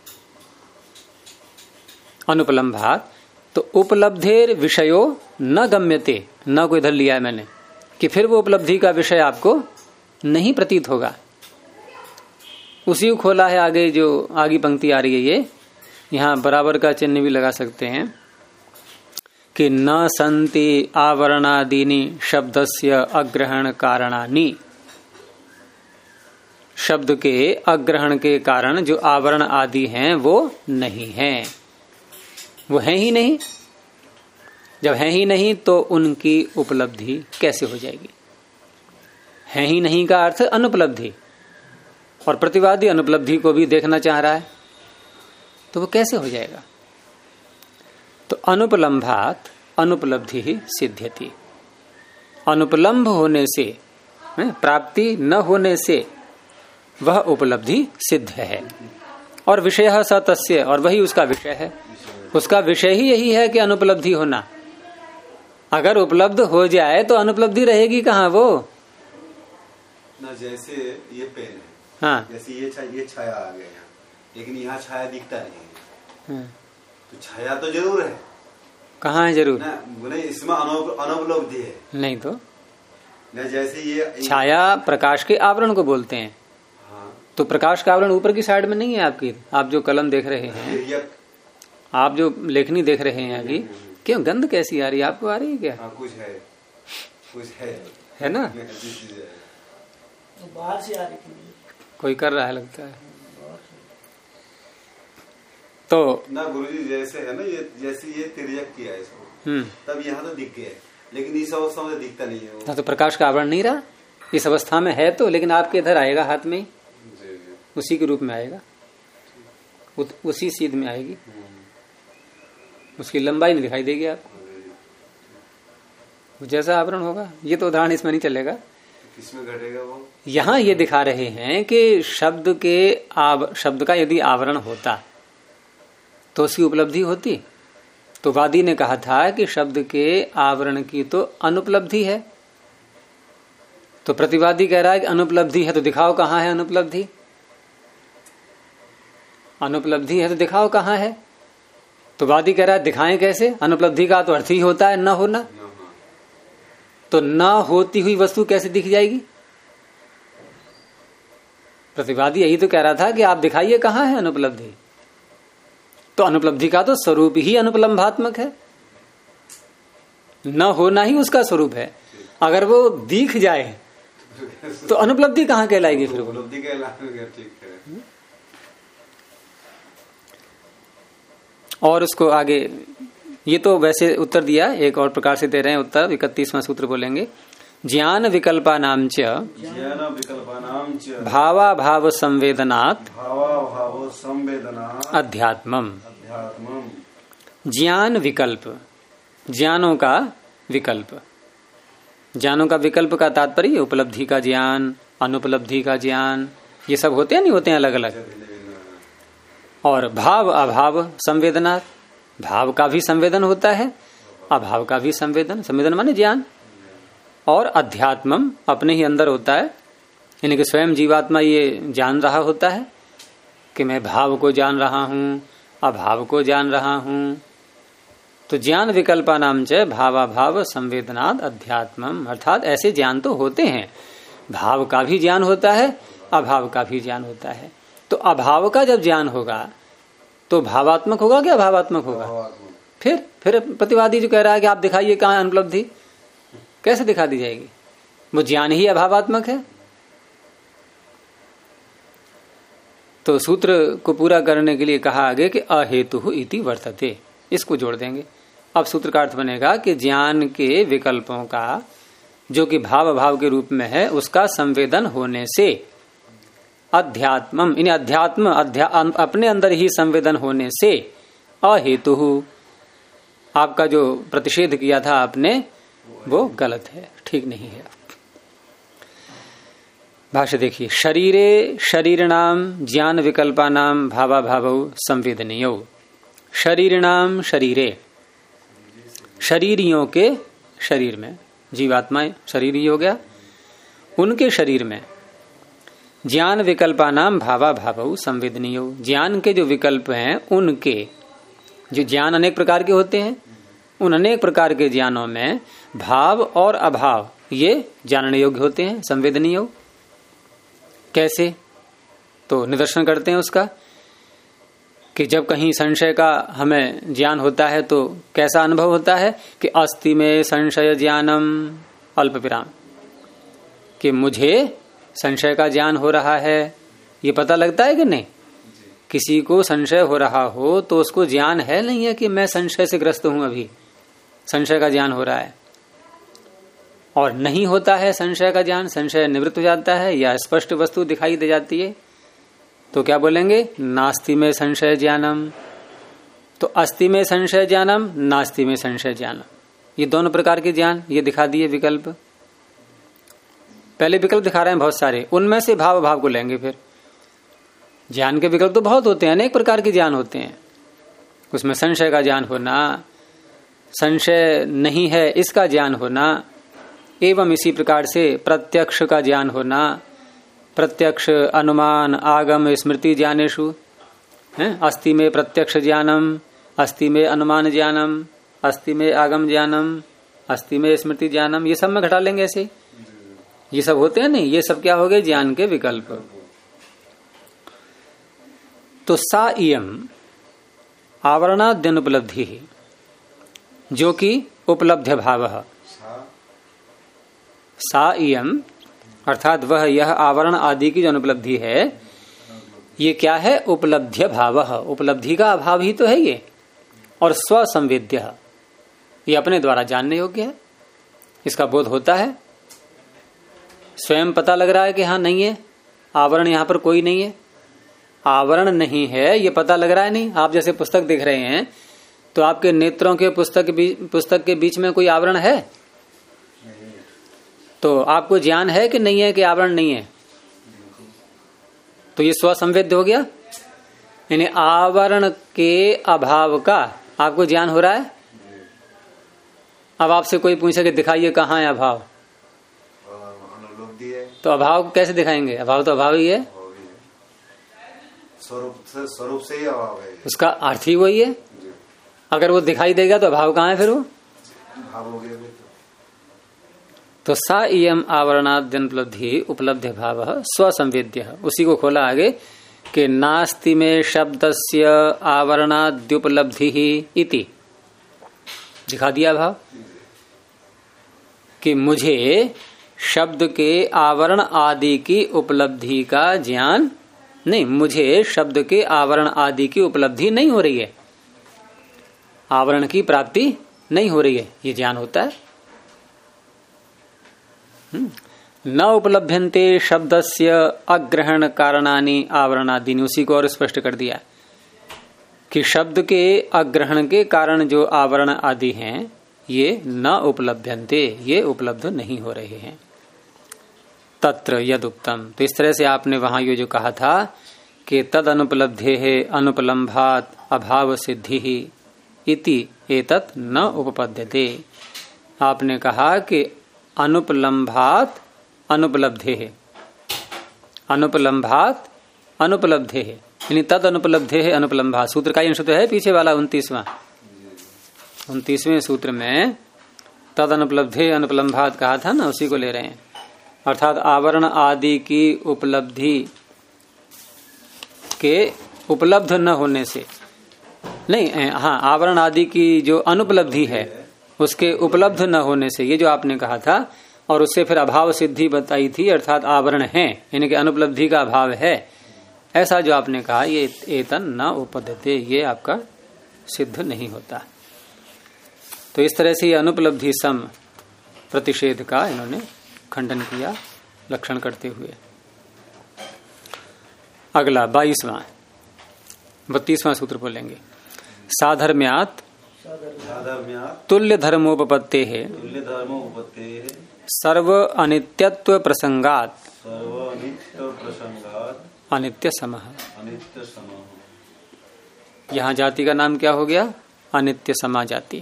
अनुपलम्भात। तो उपलब्धेर विषयो न गम्यते, न को इधर लिया है मैंने कि फिर वो उपलब्धि का विषय आपको नहीं प्रतीत होगा। उसी को खोला है आगे, जो आगे पंक्ति आ रही है ये, यहां बराबर का चिन्ह भी लगा सकते हैं कि न संति आवरणादीनि शब्दस्य अग्रहण कारणानि, शब्द के अग्रहण के कारण जो आवरण आदि हैं वो नहीं हैं, वो हैं ही नहीं। जब हैं ही नहीं तो उनकी उपलब्धि कैसे हो जाएगी। हैं ही नहीं का अर्थ अनुपलब्धि, और प्रतिवादी अनुपलब्धि को भी देखना चाह रहा है, तो वो कैसे हो जाएगा। तो अनुपलम्भात अनुपलब्धि ही सिद्ध्यति, अनुपलम्भ होने से, प्राप्ति न होने से वह उपलब्धि सिद्ध है। और विषय स तस्य, और वही उसका विषय है, उसका विषय ही यही है कि अनुपलब्धि होना। अगर उपलब्ध हो जाए तो अनुपलब्धि रहेगी कहाँ वो ना। जैसे ये पेन है, हाँ, जैसे ये छाया आ गया यहाँ, लेकिन यहाँ छाया दिखता नहीं है, तो छाया तो जरूर है। कहाँ है जरूर ना, नहीं, इसमें अनुपलब्धि है नहीं तो न। जैसे ये छाया प्रकाश के आवरण को बोलते हैं। हाँ, तो प्रकाश का आवरण ऊपर की साइड में नहीं है आपकी, आप जो कलम देख रहे हैं, आप जो लेखनी देख रहे हैं अभी, क्यों गंध कैसी आ रही है, आपको आ रही है क्या। हाँ, कुछ है ना, तो बाहर से आ रही थी, कोई कर रहा है लगता है। तो ना गुरुजी जैसे है ना, ये जैसे ये तिर्यक किया है इसको, तब यहाँ तो दिख गया, लेकिन इस अवस्था में दिखता नहीं है वो। तो प्रकाश का आवरण नहीं रहा इस अवस्था में है तो, लेकिन आपके इधर आएगा हाथ में, उसी के रूप में आएगा, उसी सीध में आएगी, उसकी लंबाई नहीं दिखाई देगी आपको, जैसा आवरण होगा। ये तो उदाहरण इसमें नहीं चलेगा, किसमें घटेगा वो। यहाँ ये दिखा रहे हैं कि शब्द का यदि आवरण होता तो उसकी उपलब्धि होती। तो वादी ने कहा था कि शब्द के आवरण की तो अनुपलब्धि है, तो प्रतिवादी कह रहा है कि अनुपलब्धि है, तो दिखाओ कहाँ है अनुपलब्धि। अनुपलब्धि है तो दिखाओ कहाँ है। तो वादी कह रहा है दिखाएं कैसे, अनुपलब्धि का तो अर्थ ही होता है न होना, तो न होती हुई वस्तु कैसे दिख जाएगी। प्रतिवादी यही तो कह रहा था कि आप दिखाइए कहाँ है अनुपलब्धि। तो अनुपलब्धि का तो स्वरूप ही अनुपलम्भात्मक है, न होना ही उसका स्वरूप है। अगर वो दिख जाए तो अनुपलब्धि कहाँ कहलाएगी फिर वो। उपलब्धि कहलाएगी, ठीक है। और उसको आगे ये तो वैसे उत्तर दिया, एक और प्रकार से दे रहे हैं उत्तर। 31वां सूत्र बोलेंगे, ज्ञान विकल्पानां च भावा भाव संवेदनात् अध्यात्मम्। ज्ञान विकल्प, ज्ञानों का विकल्प, ज्ञानों का विकल्प का तात्पर्य उपलब्धि का ज्ञान, अनुपलब्धि का ज्ञान, ये सब होते हैं नहीं होते हैं अलग अलग। और भाव अभाव संवेदना, भाव का भी संवेदन होता है, अभाव का भी संवेदन, संवेदन माने ज्ञान। और अध्यात्मम अपने ही अंदर होता है, यानी कि स्वयं जीवात्मा ये जान रहा होता है कि मैं भाव को जान रहा हूं, अभाव को जान रहा हूं। तो ज्ञान विकल्पानां च भावाभाव संवेदनात् अध्यात्मम, अर्थात ऐसे ज्ञान तो होते हैं, भाव का भी ज्ञान होता है, अभाव का भी ज्ञान होता है। तो अभाव का जब ज्ञान होगा तो भावात्मक होगा कि अभावात्मक होगा। फिर प्रतिवादी जो कह रहा है कि आप दिखाइए कहाँ अनुपलब्धि, कैसे दिखा दी जाएगी, वो ज्ञान ही अभावात्मक है। तो सूत्र को पूरा करने के लिए कहा आगे कि अहेतु इति वर्तते, इसको जोड़ देंगे। अब सूत्र का अर्थ बनेगा कि ज्ञान के विकल्पों का जो कि भाव भाव के रूप में है उसका संवेदन होने से अध्यात्मम, इन अध्यात्म अपने अंदर ही संवेदन होने से अहेतु, आपका जो प्रतिषेध किया था आपने वो गलत है, ठीक नहीं है। भाष्य देखिए, शरीरे शरीरणाम ज्ञान विकल्पानाम भावा भावौ संवेदनीयो। शरीरणाम शरीरे, शरीरियों के शरीर में, जीवात्माएं शरीर ही हो गया, उनके शरीर में ज्ञान विकल्पानाम भावा भावौ संवेदनीयो, ज्ञान के जो विकल्प हैं उनके, जो ज्ञान अनेक प्रकार के होते हैं, उन अनेक प्रकार के ज्ञानों में भाव और अभाव ये जानने योग्य होते हैं, संवेदनीय। कैसे, तो निदर्शन करते हैं उसका कि जब कहीं संशय का हमें ज्ञान होता है तो कैसा अनुभव होता है कि अस्ति में संशय ज्ञानम अल्प विराम, कि मुझे संशय का ज्ञान हो रहा है, ये पता लगता है कि नहीं। किसी को संशय हो रहा हो तो उसको ज्ञान है नहीं है कि मैं संशय से ग्रस्त हूं, अभी संशय का ज्ञान हो रहा है। और नहीं होता है संशय का ज्ञान, संशय निवृत्त हो जाता है या स्पष्ट वस्तु दिखाई दे जाती है, तो क्या बोलेंगे, नास्ति में संशय ज्ञानम। तो अस्ति में संशय ज्ञानम, नास्ति में संशय ज्ञानम, ये दोनों प्रकार के ज्ञान ये दिखा दिए विकल्प। पहले विकल्प दिखा रहे हैं बहुत सारे, उनमें से भाव भाव को लेंगे। फिर ज्ञान के विकल्प तो बहुत होते हैं, अनेक प्रकार के ज्ञान होते हैं, उसमें संशय का ज्ञान होना, संशय नहीं है इसका ज्ञान होना, एवं इसी प्रकार से प्रत्यक्ष का ज्ञान होना, प्रत्यक्ष अनुमान आगम स्मृति ज्ञानेषु है, अस्ति में प्रत्यक्ष ज्ञानम, अस्ति में अनुमान ज्ञानम, अस्ति में आगम ज्ञानम, अस्ति में स्मृति ज्ञानम, ये सब में घटा लेंगे ऐसे, ये सब होते हैं नहीं, ये सब क्या हो गए, ज्ञान के विकल्प। तो सा इयम आवरणाद्यन उपलब्धि, जो कि उपलब्ध भाव, सा इयम अर्थात वह यह आवरण आदि की जो अनुपलब्धि है, ये क्या है, उपलब्ध्य भाव, उपलब्धि का अभाव ही तो है ये। और स्वसंवेद्य, ये अपने द्वारा जानने योग्य है, इसका बोध होता है, स्वयं पता लग रहा है कि हाँ नहीं है, आवरण यहां पर कोई नहीं है, आवरण नहीं है ये पता लग रहा है। नहीं, आप जैसे पुस्तक देख रहे हैं तो आपके नेत्रों के पुस्तक के बीच में कोई आवरण है, तो आपको ज्ञान है कि नहीं है कि आवरण नहीं है, तो ये स्वसंवेद्य हो गया, यानी आवरण के अभाव का आपको ज्ञान हो रहा है। अब आपसे कोई पूछे कि दिखाइए कहाँ है अभाव, तो अभाव कैसे दिखाएंगे, अभाव तो अभाव ही है, स्वरूप से ही अभाव है, उसका अर्थ ही वही है। अगर वो दिखाई देगा तो अभाव कहाँ है फिर वो भाव हो गया। तो सा इयम आवरणाद्यनुपलब्धि उपलब्ध भाव स्वसंवेद्य। उसी को खोला आगे कि नास्ति में शब्दस्य आवरणाद्युपलब्धि इति दिखा दिया भाव कि मुझे शब्द के आवरण आदि की उपलब्धि का ज्ञान नहीं, मुझे शब्द के आवरण आदि की उपलब्धि नहीं हो रही है, आवरण की प्राप्ति नहीं हो रही है, ये ज्ञान होता है। न उपलभ्यन्ते शब्दस्य अग्रहण कारणानि आवरणादीनि। उसी को और स्पष्ट कर दिया कि शब्द के अग्रहण के कारण जो आवरण आदि हैं ये न उपलभ्यन्ते, ये उपलब्ध नहीं हो रहे हैं। तत्र यद उत्तम, तो इस तरह से आपने वहां ये जो कहा था कि तद अनुपलब्धे है अनुपलम्भात अभाव सिद्धि ही इति एतत् न उपपद्यते। आपने कहा कि अनुपलम्भात अनुपलब्धे है, अनुपलम्भात अनुपलब्धे है, यानी तद अनुपलब्धे है अनुपलम्भात। सूत्र का सूत्र है पीछे वाला 29वें सूत्र में तद अनुपलब्धे अनुपलम्भात कहा था ना, उसी को ले रहे हैं। अर्थात आवरण आदि की उपलब्धि के उपलब्ध न होने से नहीं, हाँ, आवरण आदि की जो अनुपलब्धि है उसके उपलब्ध न होने से, ये जो आपने कहा था, और उससे फिर अभाव सिद्धि बताई थी, अर्थात आवरण है यानी कि अनुपलब्धि का अभाव है, ऐसा जो आपने कहा ये एतन न उपपद्यते, ये आपका सिद्ध नहीं होता। तो इस तरह से ये अनुपलब्धि सम प्रतिषेध का इन्होंने खंडन किया लक्षण करते हुए। अगला 32वां सूत्र बोलेंगे। साधर्म्यात तुल्य धर्मोपपत्ते है सर्व अनित्यत्व प्रसंगात अनित्य समः। यहाँ जाति का नाम क्या हो गया? अनित्य समा जाति।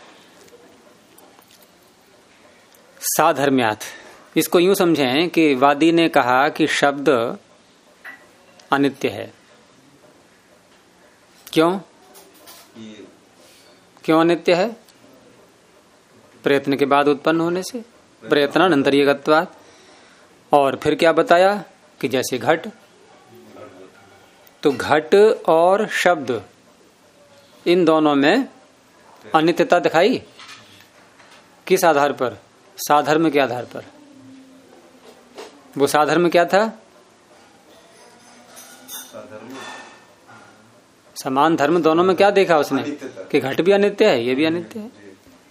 साधर्म्यात, इसको यूं समझें कि वादी ने कहा कि शब्द अनित्य है। क्यों अनित्य है? प्रयत्न के बाद उत्पन्न होने से, प्रयत्नानंतर्यगत्वात्। और फिर क्या बताया कि जैसे घट, तो घट और शब्द इन दोनों में अनित्यता दिखाई। किस आधार पर? साधर्म के आधार पर। वो साधर्म क्या था? समान धर्म दोनों में क्या देखा उसने कि घट भी अनित्य है, ये भी अनित्य है।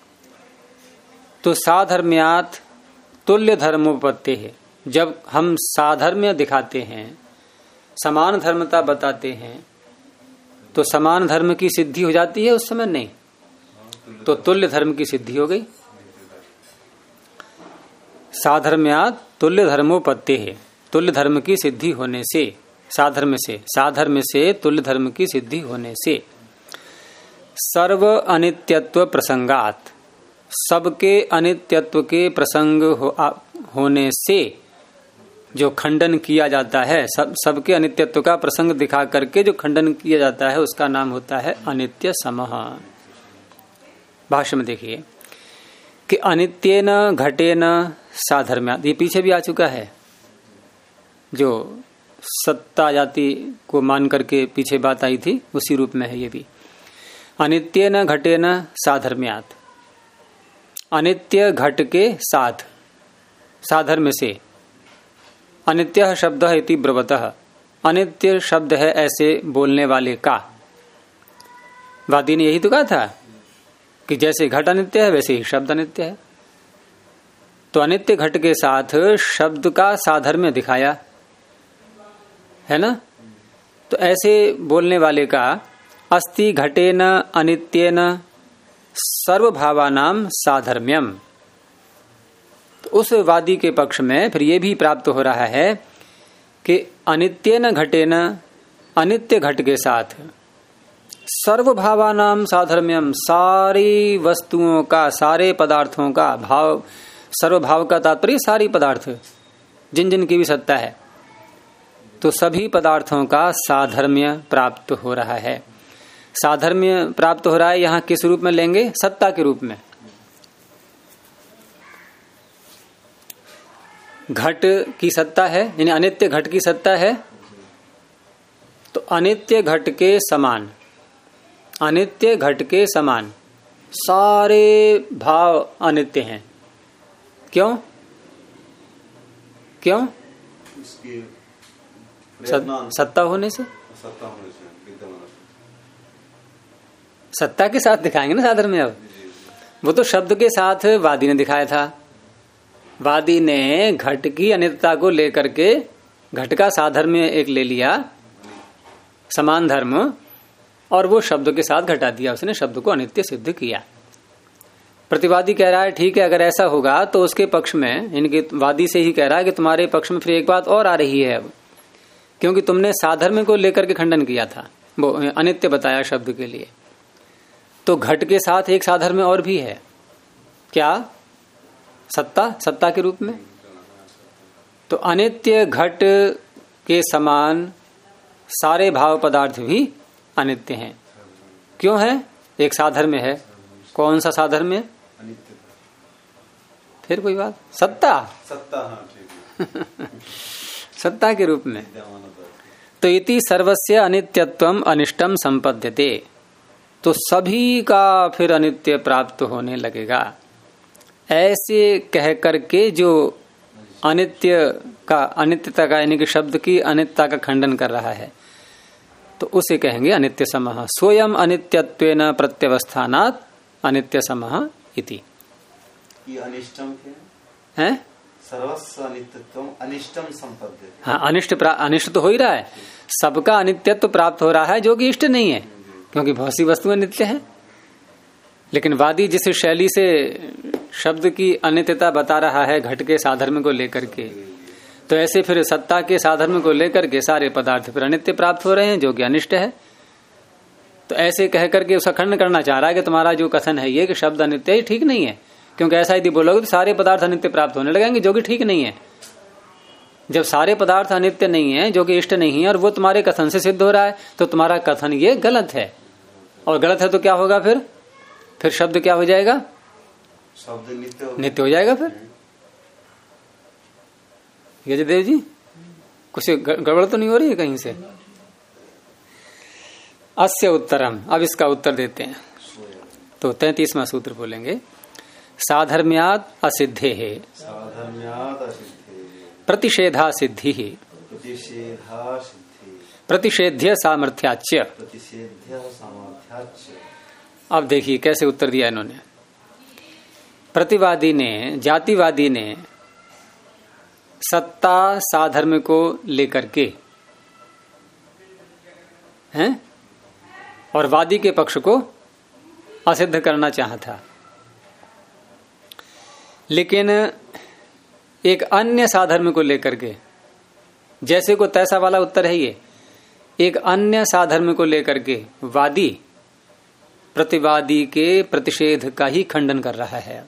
तो साधर्म्यात तुल्य धर्मोपत्ति है। जब हम साधर्म्य दिखाते हैं, समान धर्मता बताते हैं, तो समान धर्म की सिद्धि हो जाती है उस समय? नहीं, तो तुल्य धर्म की सिद्धि हो गई। साधर्म्यात तुल्य धर्मोपत्ति है, तुल्य धर्म की सिद्धि होने से, साधर्म से तुल्य धर्म की सिद्धि होने से, सर्व अनित्यत्व प्रसंगात, सबके अनित्यत्व के प्रसंग होने से जो खंडन किया जाता है, सबके अनित्यत्व का प्रसंग दिखा करके जो खंडन किया जाता है उसका नाम होता है अनित्य समः। भाष्य में देखिए कि अनित्येन घटेन साधर्म्यात्, ये पीछे भी आ चुका है, जो सत्ता जाति को मान करके पीछे बात आई थी उसी रूप में है ये भी। अनित्येन घटेन साधर्म्यात्, अनित्य घट के साथ, साधर्म से। अनित्य शब्द है इति ब्रवतः, अनित्य शब्द है ऐसे बोलने वाले का। वादी ने यही तो कहा था कि जैसे घट अनित्य है वैसे ही शब्द अनित्य है। तो अनित्य घट के साथ शब्द का साधर्म्य दिखाया है ना। तो ऐसे बोलने वाले का अस्ति घटेन अनित्येन सर्वभावानाम साधर्म्यम, तो उस वादी के पक्ष में फिर ये भी प्राप्त हो रहा है कि अनित्येन घटेन, अनित्य घट के साथ सर्वभावानाम साधर्म्यम, सारी वस्तुओं का, सारे पदार्थों का भाव, सर्वभाव का तात्पर्य सारी पदार्थ जिन जिन की भी सत्ता है, तो सभी पदार्थों का साधर्म्य प्राप्त हो रहा है। साधर्म्य प्राप्त हो रहा है यहां किस रूप में लेंगे? सत्ता के रूप में। घट की सत्ता है, यानी अनित्य घट की सत्ता है, तो अनित्य घट के समान, अनित्य घट के समान सारे भाव अनित्य हैं। क्यों? क्यों? सत्ता होने से, सत्ता के साथ दिखाएंगे ना साधर्म में। अब वो तो शब्द के साथ वादी ने दिखाया था। वादी ने घट की अनित्यता को लेकर के घट का साधर्म्य एक ले लिया, समान धर्म, और वो शब्द के साथ घटा दिया, उसने शब्द को अनित्य सिद्ध किया। प्रतिवादी कह रहा है ठीक है, अगर ऐसा होगा तो उसके पक्ष में, इनके वादी से ही कह रहा है कि तुम्हारे पक्ष में फिर एक बात और आ रही है अब, क्योंकि तुमने साधर्म्य को लेकर के खंडन किया था, वो अनित्य बताया शब्द के लिए, तो घट के साथ एक साधर्म्य और भी है। क्या? सत्ता, सत्ता के रूप में। तो अनित्य घट के समान सारे भाव पदार्थ भी अनित्य हैं। क्यों है? एक साधर्म्य है। कौन सा साधर्म्य? फिर कोई बात? सत्ता, सत्ता, हाँ, ठीक है। सत्ता के रूप में। तो इति सर्वस्य अनित्यत्वम अनिष्टम संपद्यते, तो सभी का फिर अनित्य प्राप्त होने लगेगा। ऐसे कह करके जो अनित्य का, अनित्यता का, यानी कि शब्द की अनित्यता का खंडन कर रहा है, तो उसे कहेंगे अनित्य समः। स्वयं अनित्यत्वेन प्रत्यवस्थानात् अनित्य समः इति। ये अनिष्टम है? सर्वस्व अनित्यत्वम अनिष्टम संपद्यते। हाँ, अनिष्ट तो हो ही रहा है, सबका अनित्यत्व प्राप्त हो रहा है जो कि इष्ट नहीं है, क्योंकि बहुत सी वस्तुएं नित्य है। लेकिन वादी जिस शैली से शब्द की अनित्यता बता रहा है घट के साधर्म को लेकर के, तो ऐसे फिर सत्ता के साधर्म को लेकर के सारे पदार्थ फिर अनित्य प्राप्त हो रहे हैं जो कि अनिष्ट है। तो ऐसे कह करके उसका खंडन करना चाह रहा है कि तुम्हारा जो कथन है ये कि शब्द अनित्य ही ठीक नहीं है, क्योंकि ऐसा यदि बोलोगे तो सारे पदार्थ अनित्य प्राप्त होने लगेंगे जो कि ठीक नहीं है। जब सारे पदार्थ अनित्य नहीं है, जो कि इष्ट नहीं है, और वो तुम्हारे कथन से सिद्ध हो रहा है, तो तुम्हारा कथन ये गलत है। और गलत है तो क्या होगा? फिर शब्द क्या हो जाएगा? शब्द नित्य हो जाएगा। फिर यजदेव जी कुछ गड़बड़ तो नहीं हो रही है कहीं से? अस्य उत्तरम, अब इसका उत्तर देते हैं। तो 33वां सूत्र बोलेंगे। साधर्म्यात् असिद्धे है प्रतिषेधा सिद्धि, प्रतिषेध्य सामर्थ्याच्य। अब देखिए कैसे उत्तर दिया इन्होंने। प्रतिवादी ने, जातिवादी ने सत्ता साधर्म को लेकर के हैं, और वादी के पक्ष को असिद्ध करना चाहा था। लेकिन एक अन्य साधर्म को लेकर के, जैसे को तैसा वाला उत्तर है ये, एक अन्य साधर्म को लेकर के वादी प्रतिवादी के प्रतिषेध का ही खंडन कर रहा है।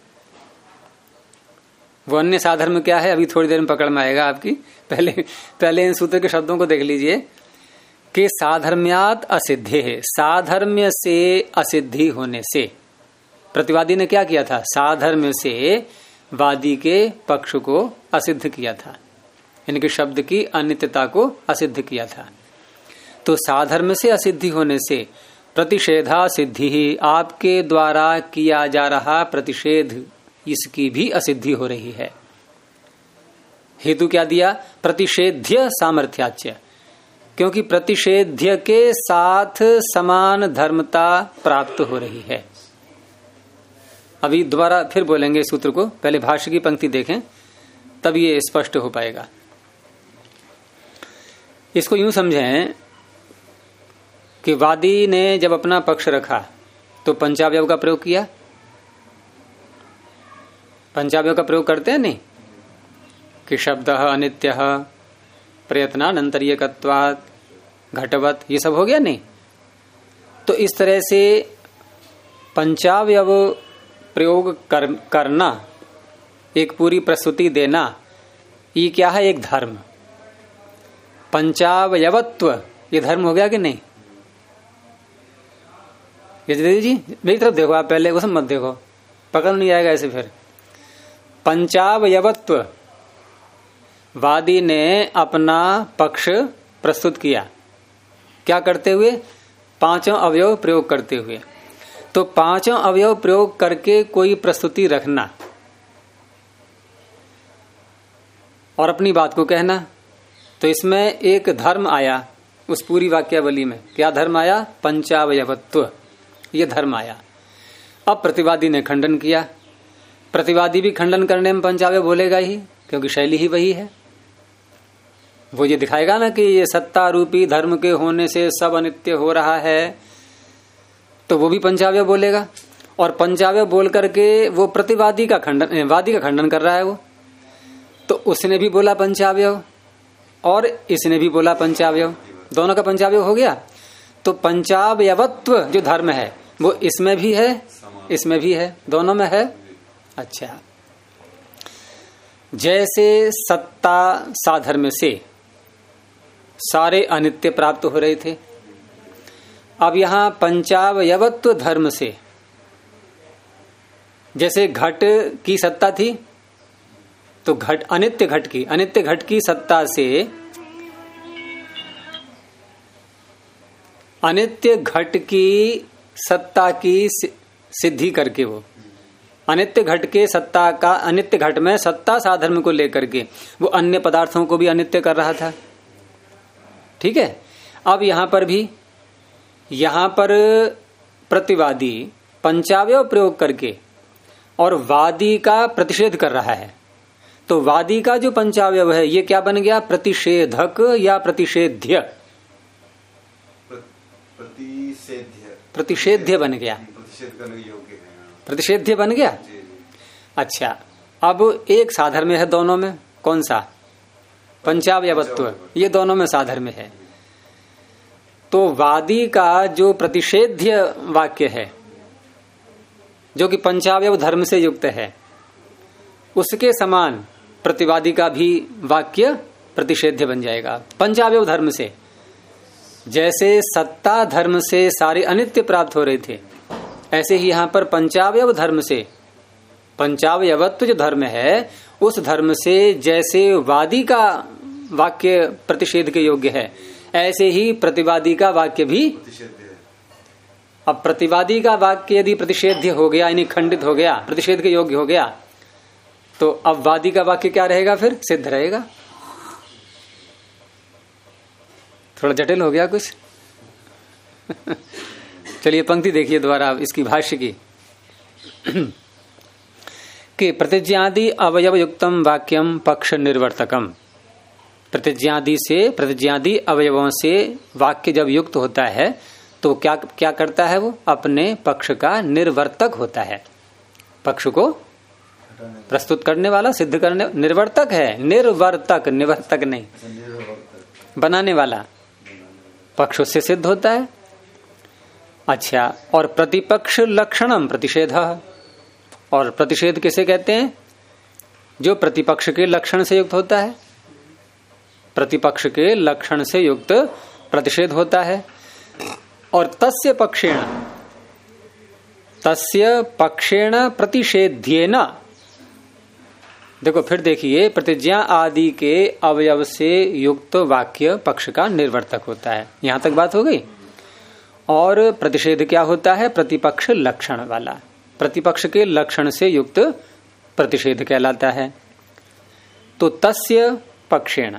वो अन्य साधर्म क्या है अभी थोड़ी देर में पकड़ में आएगा आपकी। पहले इन सूत्र के शब्दों को देख लीजिए कि साधर्म्यात् असिद्धे है, साधर्म्य से असिद्धि होने से। प्रतिवादी ने क्या किया था? साधर्म्य से वादी के पक्ष को असिद्ध किया था, यानी कि शब्द की अनित्यता को असिद्ध किया था। तो साधर्म से असिद्धि होने से प्रतिषेधा सिद्धि ही, आपके द्वारा किया जा रहा प्रतिषेध, इसकी भी असिद्धि हो रही है। हेतु क्या दिया? प्रतिषेध्य सामर्थ्याच्य, क्योंकि प्रतिषेध्य के साथ समान धर्मता प्राप्त हो रही है। अभी दोबारा फिर बोलेंगे सूत्र को, पहले भाष्य की पंक्ति देखें तब ये स्पष्ट हो पाएगा। इसको यूं समझें कि वादी ने जब अपना पक्ष रखा तो पंचावयव का प्रयोग किया। पंचावयव का प्रयोग करते हैं नहीं कि शब्द अनित्य प्रयत्नानंतरीयकत्वात् घटवत, ये सब हो गया नहीं। तो इस तरह से पंचावयव प्रयोग करना, एक पूरी प्रस्तुति देना, ये क्या है? एक धर्म। पंचावयवत्व ये धर्म हो गया कि नहीं? यजदेव जी मेरी तरफ देखो, आप पहले उसमें मत देखो, पकड़ नहीं आएगा ऐसे। फिर पंचावयवत्व, वादी ने अपना पक्ष प्रस्तुत किया, क्या करते हुए? पांचों अवयव प्रयोग करते हुए। तो पांचों अवयव प्रयोग करके कोई प्रस्तुति रखना और अपनी बात को कहना, तो इसमें एक धर्म आया उस पूरी वाक्यावली में। क्या धर्म आया? पंचावयवत्व, ये धर्म आया। अब प्रतिवादी ने खंडन किया। प्रतिवादी भी खंडन करने में पंचावय बोलेगा ही, क्योंकि शैली ही वही है। वो ये दिखाएगा ना कि ये सत्ता रूपी धर्म के होने से सब अनित्य हो रहा है, तो वो भी पंचावय बोलेगा। और पंचावय बोल करके वो प्रतिवादी का खंडन, वादी का खंडन कर रहा है वो, तो उसने भी बोला पंचावय और इसने भी बोला पंचावय, दोनों का पंचावय हो गया। तो पंचावयवत्व जो धर्म है वो इसमें भी है, इसमें भी है, दोनों में है। अच्छा, जैसे सत्ता साधर्म से सारे अनित्य प्राप्त हो रहे थे, अब यहां पंचावयवत्व धर्म से, जैसे घट की सत्ता थी तो घट अनित्य घट की सत्ता से अनित्य घट की सत्ता की सिद्धि करके, वो अनित्य घट के सत्ता का, अनित्य घट में सत्ता साधर्म को लेकर के वो अन्य पदार्थों को भी अनित्य कर रहा था। ठीक है। अब यहां पर भी, यहां पर प्रतिवादी पंचावय प्रयोग करके और वादी का प्रतिषेध कर रहा है। तो वादी का जो पंचावय है ये क्या बन गया? प्रतिषेधक या प्रतिषेध्य? प्रतिषेध्य बन गया, प्रतिषेध्य बन गया। अच्छा, अब एक साधर्म्य है दोनों में, कौन सा? पंचावयवत्व, ये दोनों में साधर्म्य है। तो वादी का जो प्रतिषेध्य वाक्य है, जो कि पंचावयव धर्म से युक्त है, उसके समान प्रतिवादी का भी वाक्य प्रतिषेध्य बन जाएगा पंचावयव धर्म से। जैसे सत्ता धर्म से सारे अनित्य प्राप्त हो रहे थे, ऐसे ही यहां पर पंचावयव धर्म से, पंचावयवत्व जो धर्म है उस धर्म से जैसे वादी का वाक्य प्रतिषेध के योग्य है, ऐसे ही प्रतिवादी का वाक्य भी। अब प्रतिवादी का वाक्य यदि प्रतिषेध्य हो गया, यानी खंडित हो गया, प्रतिषेध के योग्य हो गया, तो अब वादी का वाक्य क्या रहेगा? फिर सिद्ध रहेगा। थोड़ा जटिल हो गया कुछ। चलिए पंक्ति देखिए दोबारा इसकी भाष्य की कि प्रतिज्ञादि अवयव युक्तम वाक्यम पक्ष निर्वर्तकम। प्रतिज्ञादि से, प्रतिज्ञादि अवयवों से वाक्य जब युक्त होता है तो क्या क्या करता है? वो अपने पक्ष का निर्वर्तक होता है, पक्ष को प्रस्तुत करने वाला, सिद्ध करने, निर्वर्तक है, निर्वर्तक, निवर्तक नहीं, बनाने वाला, पक्ष उससे सिद्ध होता है। अच्छा, और प्रतिपक्ष लक्षणम प्रतिषेध, और प्रतिषेध किसे कहते हैं? जो प्रतिपक्ष के लक्षण से युक्त होता है, प्रतिपक्ष के लक्षण से युक्त प्रतिषेध होता है। और तस्य पक्षेण प्रतिषेध्येन, देखो फिर देखिए, प्रतिज्ञा आदि के अवयव से युक्त वाक्य पक्ष का निर्वर्तक होता है। यहां तक बात हो गई। और प्रतिषेध क्या होता है? प्रतिपक्ष लक्षण वाला, प्रतिपक्ष के लक्षण से युक्त प्रतिषेध कहलाता है। तो तस्य पक्षेण,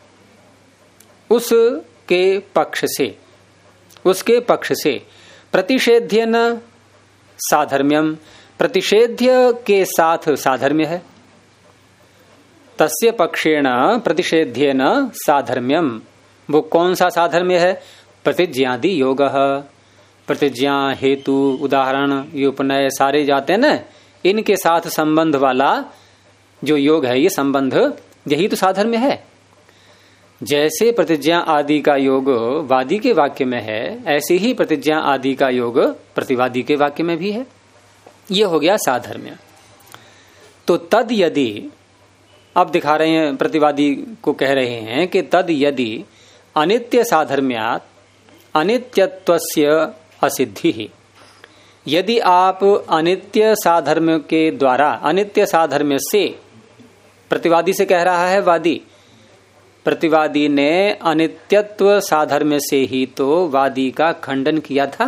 उसके पक्ष से, उसके पक्ष से, प्रतिषेध्येन साधर्म्यम, प्रतिषेध्य के साथ साधर्म्य है। तस्य पक्षेण प्रतिषेध्येन साधर्म्यम, वो कौन सा साधर्म्य है? प्रतिज्ञादि योग, प्रतिज्ञा, हेतु, उदाहरण, ये उपनय सारे जाते हैं ना, इनके साथ संबंध वाला जो योग है, ये संबंध, यही तो साधर्म्य है। जैसे प्रतिज्ञा आदि का योग वादी के वाक्य में है, ऐसे ही प्रतिज्ञा आदि का योग प्रतिवादी के वाक्य में भी है। ये हो गया साधर्म्य। तो तद यदि, अब दिखा रहे हैं, प्रतिवादी को कह रहे हैं कि तद यदि अनित्य साधर्म्यात् अनित्यत्वस्य असिद्धि ही। यदि आप अनित्य साधर्म्य के द्वारा, अनित्य साधर्म्य से, प्रतिवादी से कह रहा है वादी, प्रतिवादी ने अनित्यत्व साधर्म्य से ही तो वादी का खंडन किया था।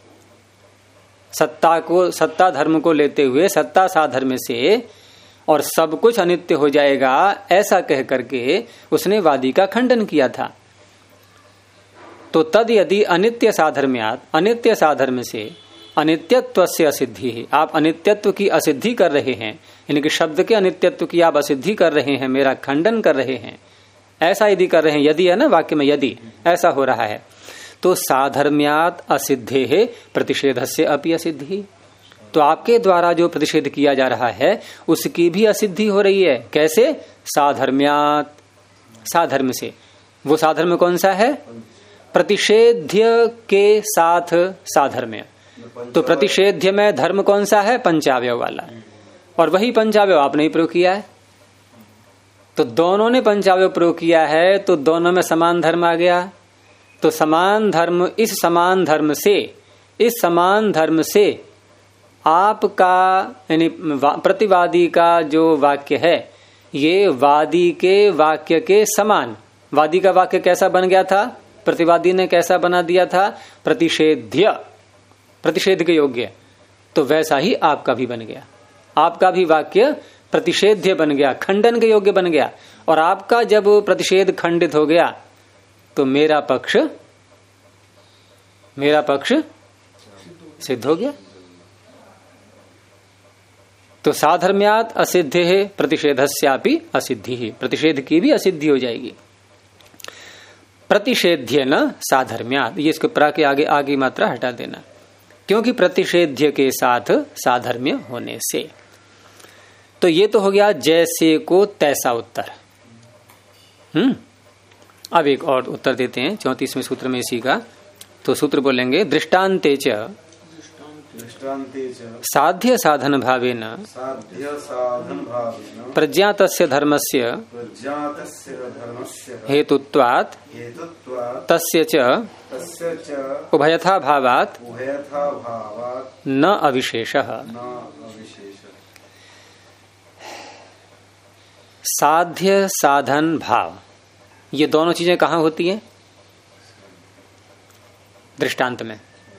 सत्ता धर्म को लेते हुए सत्ता साधर्म्य से और सब कुछ अनित्य हो जाएगा ऐसा कह करके उसने वादी का खंडन किया था। तो तद यदि अनित्य साधर्म्यात्, अनित्य साधर्म्य से अनित्यत्व से असिद्धि है, आप अनित्यत्व की असिद्धि कर रहे हैं, यानी कि शब्द के अनित्यत्व की आप असिद्धि कर रहे हैं, मेरा खंडन कर रहे हैं, ऐसा यदि कर रहे हैं, यदि है ना वाक्य में, यदि ऐसा हो रहा है तो साधर्म्यात् असिद्धे है प्रतिषेधस्य अपि असिद्धि। तो आपके द्वारा जो प्रतिषेध किया जा रहा है उसकी भी असिद्धि हो रही है। कैसे? साधर्म्यात्, साधर्म्य से। वो साधर्म्य कौन सा है? प्रतिषेध्य के साथ साधर्म्य। तो प्रतिषेध्य में धर्म कौन सा है? पंचावयव वाला, और वही पंचावयव आपने ही प्रयोग किया है। तो दोनों ने पंचावयव प्रयोग किया है तो दोनों में समान धर्म आ गया। तो समान धर्म, इस समान धर्म से, इस समान धर्म से आपका यानी प्रतिवादी का जो वाक्य है ये वादी के वाक्य के समान। वादी का वाक्य कैसा बन गया था? प्रतिवादी ने कैसा बना दिया था? प्रतिषेध्य, प्रतिषेध के योग्य। तो वैसा ही आपका भी बन गया। आपका भी वाक्य प्रतिषेध्य बन गया, खंडन के योग्य बन गया। और आपका जब प्रतिषेध खंडित हो गया तो मेरा पक्ष सिद्ध हो गया। तो साधर्म्यात् असिद्धे है प्रतिषेधस्यापि असिद्धि ही, प्रतिषेध की भी असिद्धि हो जाएगी। प्रतिषेध्य न साधर्म्यात्, ये इसके प्रा के आगे आगे मात्रा हटा देना, क्योंकि प्रतिषेध्य के साथ साधर्म्य होने से। तो ये तो हो गया जैसे को तैसा उत्तर। अब एक और उत्तर देते हैं 34वें सूत्र में इसी का। तो सूत्र बोलेंगे दृष्टान्ते च साध्य साधन भावेन प्रज्ञातस्य धर्मस्य हेतुत्वात् तस्य च उभयथा भावात् न अविशेषः। साध्य साधन भाव, ये दोनों चीजें कहाँ होती हैं? दृष्टांत में।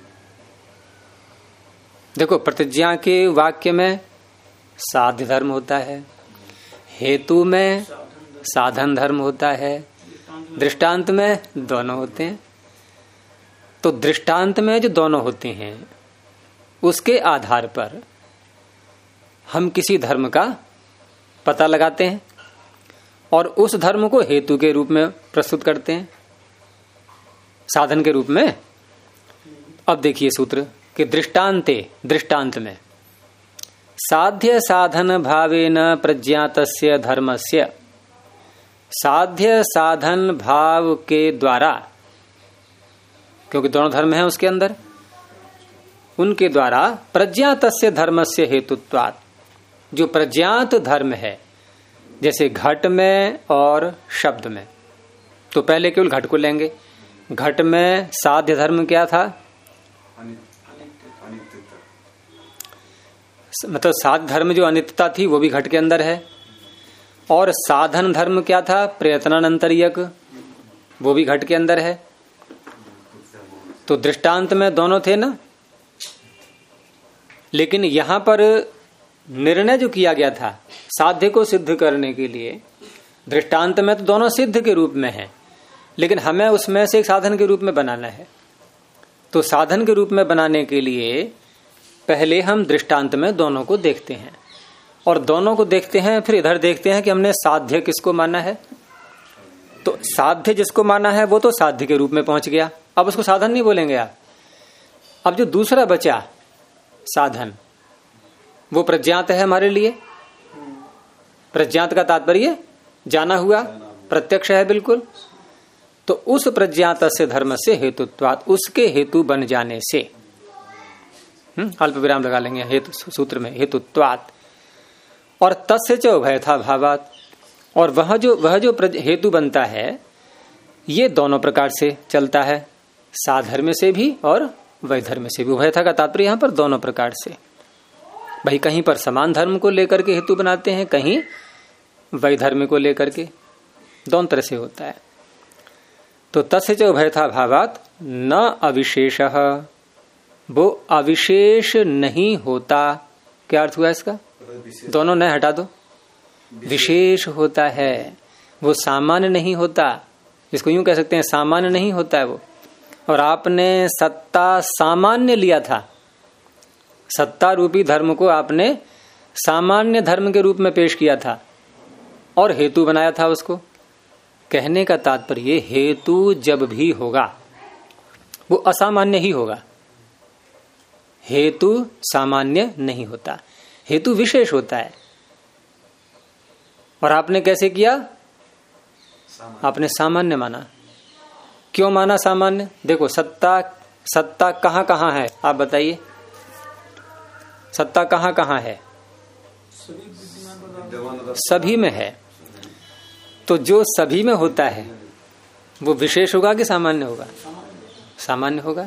देखो, प्रतिज्ञा के वाक्य में साध्य धर्म होता है, हेतु में साधन धर्म होता है, दृष्टांत में दोनों होते हैं। तो दृष्टांत में जो दोनों होते हैं उसके आधार पर हम किसी धर्म का पता लगाते हैं और उस धर्म को हेतु के रूप में प्रस्तुत करते हैं, साधन के रूप में। अब देखिए सूत्र कि दृष्टांते, दृष्टांत में साध्य साधन भावेन प्रज्ञातस्य धर्मस्य, साध्य साधन भाव के द्वारा, क्योंकि दोनों धर्म हैं उसके अंदर, उनके द्वारा प्रज्ञातस्य धर्मस्य हेतुत्वात्, जो प्रज्ञात धर्म है जैसे घट में और शब्द में। तो पहले केवल घट को लेंगे। घट में साध्य धर्म क्या था? मतलब साध्य धर्म जो अनित्यता थी वो भी घट के अंदर है। और साधन धर्म क्या था? प्रयत्नानंतरियक, वो भी घट के अंदर है। तो दृष्टांत में दोनों थे ना। लेकिन यहां पर निर्णय जो किया गया था साध्य को सिद्ध करने के लिए, दृष्टांत में तो दोनों सिद्ध के रूप में है, लेकिन हमें उसमें से एक साधन के रूप में बनाना है। तो साधन के रूप में बनाने के लिए पहले हम दृष्टांत में दोनों को देखते हैं, और दोनों को देखते हैं फिर इधर देखते हैं कि हमने साध्य किसको माना है। तो साध्य जिसको माना है वो तो साध्य के रूप में पहुंच गया, अब उसको साधन नहीं बोलेंगे आप। अब जो दूसरा बचा साधन, वो प्रज्ञात है हमारे लिए। प्रज्ञात का तात्पर्य जाना हुआ, प्रत्यक्ष है बिल्कुल। तो उस प्रज्ञात से धर्म से हेतुत्वात्, उसके हेतु बन जाने से, अल्प विराम लगा लेंगे हेतु सूत्र में, हेतुत्वात्। और तस्य च उभयथा भावात्, और वह जो हेतु बनता है ये दोनों प्रकार से चलता है, साधर्म्य से भी और वैधर्म्य से भी। उभयथा का तात्पर्य यहां पर दोनों प्रकार से। भाई कहीं पर समान धर्म को लेकर के हेतु बनाते हैं, कहीं वैधर्म्य को लेकर के, दोनों तरह से होता है। तो तस्य च उभयथा भावात न अविशेषः, वो अविशेष नहीं होता। क्या अर्थ हुआ इसका? दोनों न हटा दो, विशेष होता है, वो सामान्य नहीं होता। इसको यूं कह सकते हैं, सामान्य नहीं होता है वो। और आपने सत्ता सामान्य लिया था, सत्ता रूपी धर्म को आपने सामान्य धर्म के रूप में पेश किया था और हेतु बनाया था उसको। कहने का तात्पर्य हेतु जब भी होगा वो असामान्य ही होगा, हेतु सामान्य नहीं होता, हेतु विशेष होता है। और आपने कैसे किया? आपने सामान्य माना। क्यों माना सामान्य? देखो सत्ता कहां कहां है, आप बताइए, सत्ता कहां कहां है? सभी में है। तो जो सभी में होता है वो विशेष होगा कि सामान्य होगा? सामान्य होगा।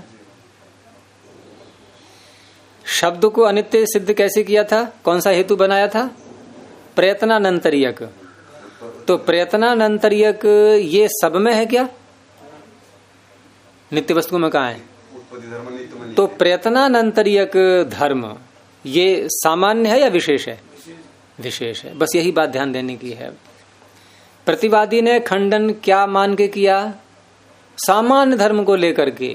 शब्द को अनित्य सिद्ध कैसे किया था? कौन सा हेतु बनाया था? प्रयत्नानंतरियक। तो प्रयत्नानंतरियक ये सब में है क्या? नित्य वस्तु में कहाँ है? तो प्रयत्नानंतरियक धर्म ये सामान्य है या विशेष है? विशेष है। बस यही बात ध्यान देने की है। प्रतिवादी ने खंडन क्या मान के किया? सामान्य धर्म को लेकर के।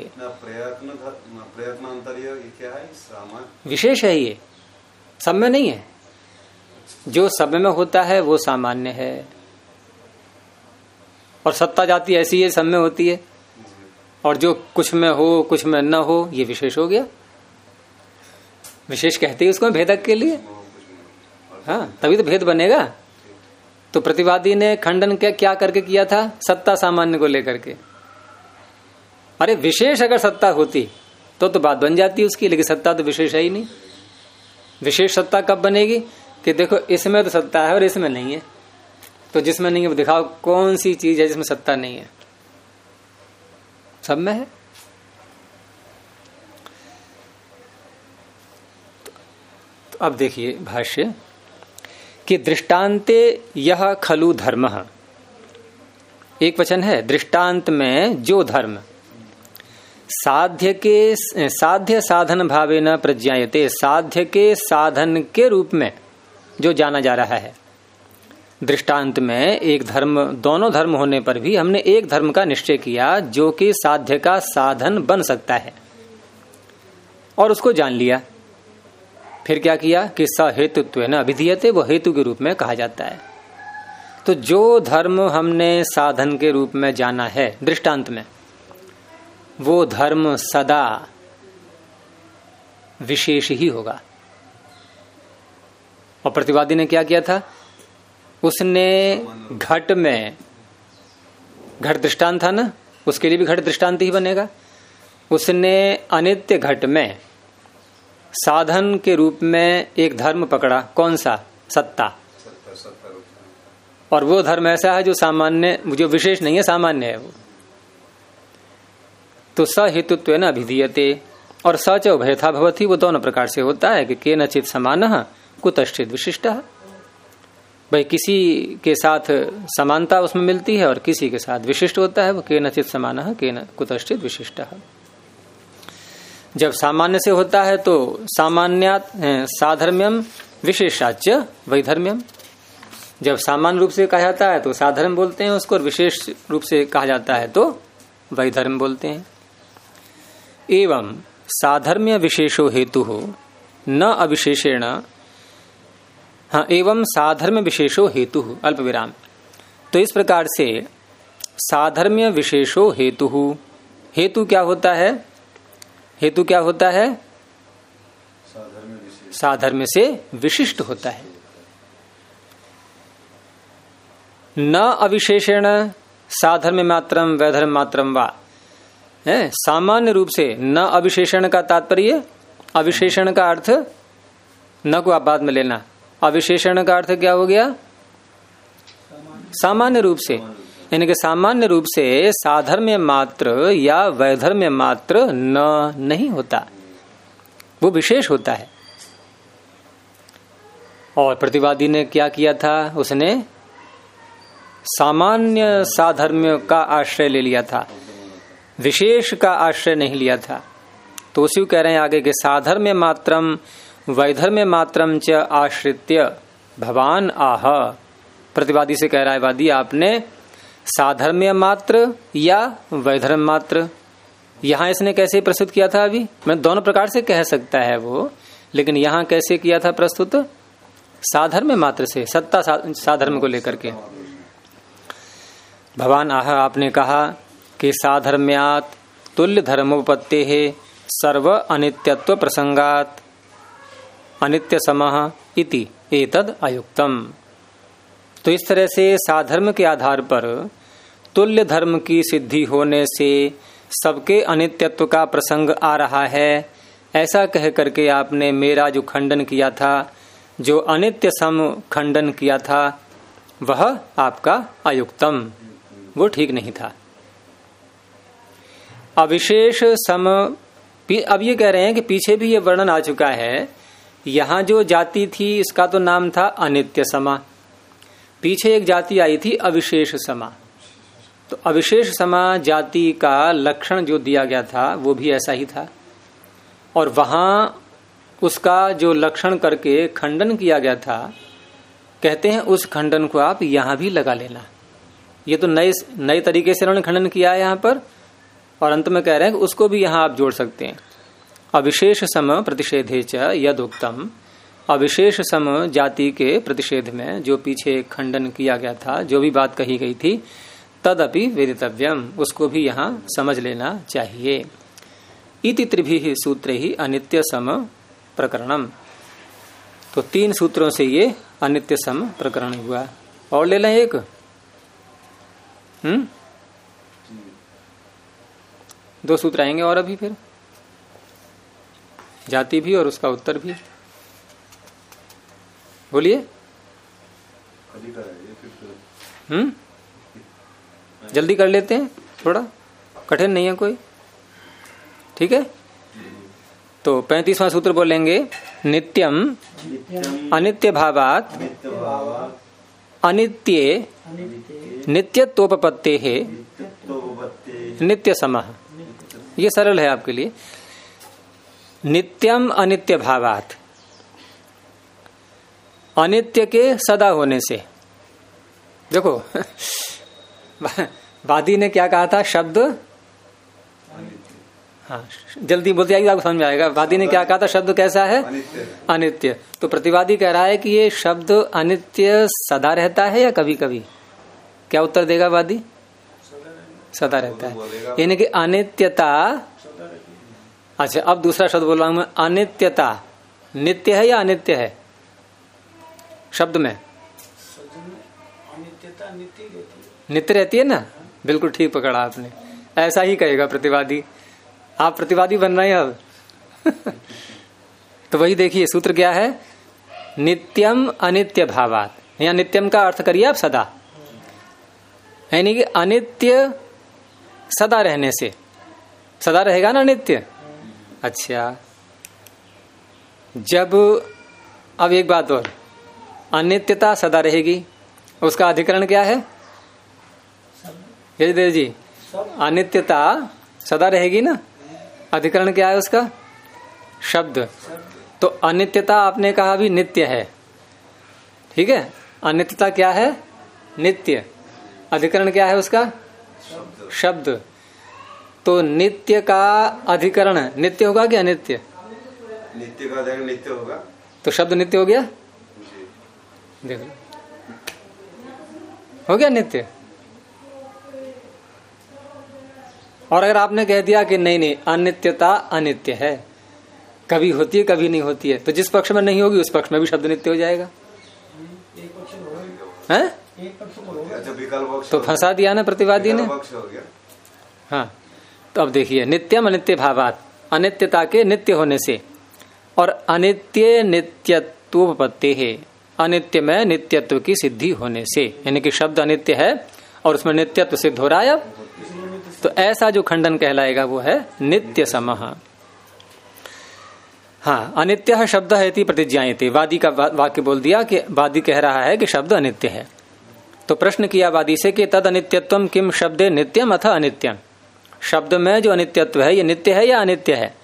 क्या है? सामान्य विशेष है, ये सब में नहीं है। जो सब में होता है वो सामान्य है, और सत्ता जाति ऐसी है, सब में होती है। और जो कुछ में हो कुछ में न हो ये विशेष हो गया। विशेष कहते हैं उसको भेदक के लिए, हाँ, तभी तो भेद बनेगा। तो प्रतिवादी ने खंडन क्या करके किया था? सत्ता सामान्य को लेकर के। अरे विशेष अगर सत्ता होती तो बात बन जाती उसकी, लेकिन सत्ता तो विशेष है ही नहीं। विशेष सत्ता कब बनेगी? कि देखो इसमें तो सत्ता है और इसमें नहीं है, तो जिसमें नहीं है वो दिखाओ कौन सी चीज है जिसमें सत्ता नहीं है? सब में है। तो अब देखिए भाष्य कि दृष्टांते यह खलु धर्म, एक वचन है, दृष्टांत में जो धर्म साध्य साधन भावेन प्रज्ञायते, साध्य के साधन के रूप में जो जाना जा रहा है। दृष्टांत में एक धर्म, दोनों धर्म होने पर भी हमने एक धर्म का निश्चय किया जो कि साध्य का साधन बन सकता है, और उसको जान लिया। फिर क्या किया कि सहेतुत्वेन अभिधीयते, वो हेतु के रूप में कहा जाता है। तो जो धर्म हमने साधन के रूप में जाना है दृष्टांत में, वो धर्म सदा विशेष ही होगा। और प्रतिवादी ने क्या किया था? उसने घट में, घट दृष्टांत था ना, उसके लिए भी घट दृष्टांत ही बनेगा। उसने अनित्य घट में साधन के रूप में एक धर्म पकड़ा, कौन सा? सत्ता। और वो धर्म ऐसा है जो सामान्य, जो विशेष नहीं है, सामान्य है वो। तो सहेतुत्वेन अभिधीयते, और सच उभयथा भवति, वो दोनों प्रकार से होता है कि केनचित् समानः कुतश्चित् विशिष्टः। भाई किसी के साथ समानता उसमें मिलती है और किसी के साथ विशिष्ट होता है, वो केनचित् समानः केन कुतश्चित् विशिष्टः। जब सामान्य से होता है तो सामान्यात् साधर्म्यम विशेषाच्च वैधर्म्यम। जब सामान्य रूप से कहा जाता है तो साधर्म बोलते हैं उसको, और विशेष रूप से कहा जाता है तो वैधर्म बोलते हैं। एवं साधर्म्य विशेषो हेतु हो न अविशेषेण, हाँ, एवं साधर्म्य विशेषो हेतु, अल्प विराम। तो इस प्रकार से साधर्म्य विशेषो हेतु, हेतु क्या होता है? हेतु क्या होता है? साधर्म्य से विशिष्ट होता है। न अविशेषेण साधर्म्य मात्रम वैधर्म मात्रम वा, है सामान्य रूप से। न अविशेषण का तात्पर्य, अविशेषण का अर्थ, न को आप बाद में लेना, अविशेषण का अर्थ क्या हो गया? सामान्य रूप से। यानी कि सामान्य रूप से साधर्म्य मात्र या वैधर्म्य मात्र नहीं होता, वो विशेष होता है। और प्रतिवादी ने क्या किया था, उसने सामान्य साधर्म्य का आश्रय ले लिया था, विशेष का आश्रय नहीं लिया था। तो उसी को कह रहे हैं आगे के साधर्म्य मात्रम वैधर्म्य मात्रम च आश्रित्य भवान आह। प्रतिवादी से कह रहा है वादी, आपने साधर्म्य मात्र या वैधर्म्य मात्र, यहां इसने कैसे प्रस्तुत किया था, अभी मैं दोनों प्रकार से कह सकता है वो, लेकिन यहां कैसे किया था प्रस्तुत, साधर्म्य मात्र से, सत्ता साधर्म को लेकर के। भगवान आह, आपने कहा कि साधर्म्यात तुल्य धर्मोपत्ते है सर्व अनित्यत्व प्रसंगात अनित्य समः इति एतद अयुक्तम। तो इस तरह से साधर्म के आधार पर तुल्य धर्म की सिद्धि होने से सबके अनित्यत्व का प्रसंग आ रहा है, ऐसा कह करके आपने मेरा जो खंडन किया था, जो अनित्य सम खंडन किया था, वह आपका अयुक्तम, वो ठीक नहीं था। अविशेष सम, अब ये कह रहे हैं कि पीछे भी ये वर्णन आ चुका है। यहां जो जाति थी इसका तो नाम था अनित्य समा, पीछे एक जाति आई थी अविशेष समा। तो अविशेष समा जाति का लक्षण जो दिया गया था वो भी ऐसा ही था, और वहां उसका जो लक्षण करके खंडन किया गया था, कहते हैं उस खंडन को आप यहां भी लगा लेना। ये तो नए तरीके से उन्होंने खंडन किया है यहां पर, और अंत में कह रहे हैं कि उसको भी यहां आप जोड़ सकते हैं। अविशेष सम प्रतिषेधे च यदुक्तम, अविशेष सम जाति के प्रतिषेध में जो पीछे खंडन किया गया था, जो भी बात कही गई थी, तदपि वेदितव्यम, उसको भी यहां समझ लेना चाहिए। इति त्रिभिः सूत्रैः अनित्य सम प्रकरणम। तो 3 सूत्रों से ये अनित्य सम प्रकरण हुआ। और ले लें एक, 2 सूत्र आएंगे और अभी फिर जाति भी और उसका उत्तर भी। बोलिए। जल्दी कर लेते हैं, थोड़ा कठिन नहीं है कोई, ठीक है। तो 35वां सूत्र बोलेंगे, नित्यम अनित्य भावात अनित्ये नित्यत्वोपपत्ते है नित्य समः। ये सरल है आपके लिए। नित्यम अनित्य भावात, अनित्य के सदा होने से। देखो वादी ने क्या कहा था, शब्द, हाँ जल्दी बोलते आइए, आपको समझ में आएगा। वादी ने क्या कहा था, शब्द कैसा है, अनित्य। तो प्रतिवादी कह रहा है कि ये शब्द अनित्य सदा रहता है या कभी कभी, क्या उत्तर देगा वादी, सदा रहता है, यानी कि अनित्यता। अच्छा अब दूसरा शब्द बोल रहा हूं मैं, अनित्यता नित्य है या अनित्य है शब्द में, नित्य रहती है ना, बिल्कुल ठीक पकड़ा आपने, ऐसा ही कहेगा प्रतिवादी। आप प्रतिवादी बन रहे हैं अब तो वही देखिए सूत्र क्या है, नित्यम अनित्य भावात, या नित्यम का अर्थ करिए आप सदा, यानी कि अनित्य सदा रहने से, सदा रहेगा ना नित्य। अच्छा जब, अब एक बात और, अनित्यता सदा रहेगी, उसका अधिकरण क्या है यजदेव जी, अनित्यता सदा रहेगी ना, अधिकरण क्या है उसका, शब्द। तो अनित्यता आपने कहा भी नित्य है, ठीक है, अनित्यता क्या है, नित्य, अधिकरण क्या है उसका, शब्द। तो नित्य का अधिकरण नित्य होगा कि अनित्य, नित्य का अधिकरण नित्य होगा, तो शब्द नित्य हो गया, देख लो हो गया नित्य। और अगर आपने कह दिया कि नहीं नहीं अनित्यता अनित्य है, कभी होती है कभी नहीं होती है, तो जिस पक्ष में नहीं होगी उस पक्ष में भी शब्द नित्य हो जाएगा, हैं? तो फंसा दिया ना प्रतिवादी ने। हाँ तो अब देखिए, नित्यम अनित्य भावात, अनित्यता के नित्य होने से, और अनित्य नित्यत्वोपपत्ति है, अनित्य में नित्यत्व की सिद्धि होने से, यानी कि शब्द अनित्य है और उसमें नित्यत्व सिद्ध हो रहा है अब, तो ऐसा जो खंडन कहलाएगा वो है नित्य समः। हाँ, अनित्य शब्द है इति प्रतिज्ञायते, वादी का वाक्य बोल दिया कि वादी कह रहा है कि शब्द अनित्य है। तो प्रश्न किया वादी से कि तद अनित्यत्वम किम शब्दे नित्यम अथ अनित्यम, शब्द में जो अनित्यत्व है ये नित्य है या अनित्य है?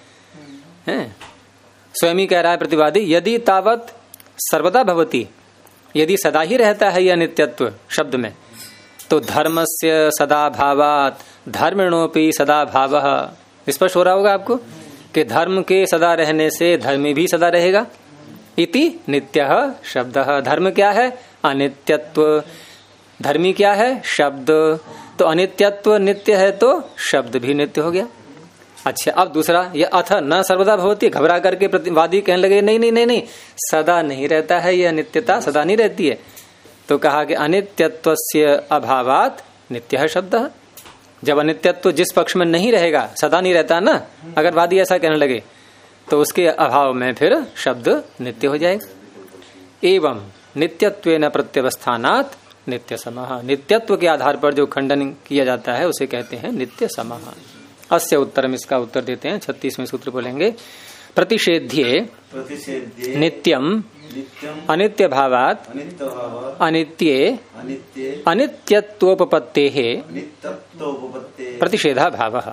स्वयं ही कह रहा है प्रतिवादी, यदि तावत सर्वदा भवति, यदि सदा ही रहता है यह अनित्यत्व शब्द में, तो धर्मस्य सदा भावात धर्मिणोपि सदा भावः। स्पष्ट हो रहा होगा आपको कि धर्म के सदा रहने से धर्मी भी सदा रहेगा। इति नित्यः शब्दः, धर्म क्या है? अनित्यत्व। धर्मी क्या है? शब्द। तो अनित्यत्व नित्य है तो शब्द भी नित्य हो गया। अच्छा, अब दूसरा, ये अथ न सर्वदा भवति, घबरा करके प्रतिवादी कहने लगे नहीं नहीं नहीं नहीं, सदा नहीं रहता है, यह नित्यता सदा नहीं रहती है। तो कहा कि अनित्यत्वस्य अभावात नित्यः शब्दः। जब अनित्यत्व जिस पक्ष में नहीं रहेगा, सदा नहीं रहता ना, अगर वादी ऐसा कहने लगे तो उसके अभाव में फिर शब्द नित्य हो जाएगा। एवं नित्यत्वेन प्रत्यवस्थानात् नित्य समः, नित्यत्व के आधार पर जो खंडन किया जाता है उसे कहते हैं नित्य समः। अस्य उत्तरम, इसका उत्तर देते हैं 36वें सूत्र बोलेंगे, प्रतिषेध्ये नित्यम अनित्य भावात अनित्ये अनित्यत्वोपपत्तेः प्रतिषेधा भावः।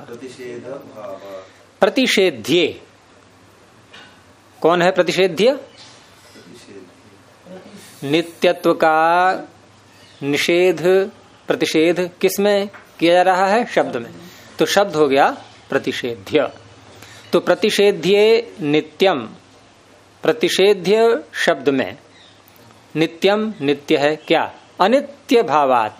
प्रतिषेध्ये कौन है? प्रतिषेध्य नित्यत्व का निषेध, प्रतिषेध किसमें किया जा रहा है? शब्द में। तो शब्द हो गया प्रतिषेध्य। तो प्रतिषेध्य नित्यम, प्रतिषेध्य शब्द में नित्यम नित्य है क्या? अनित्य भावात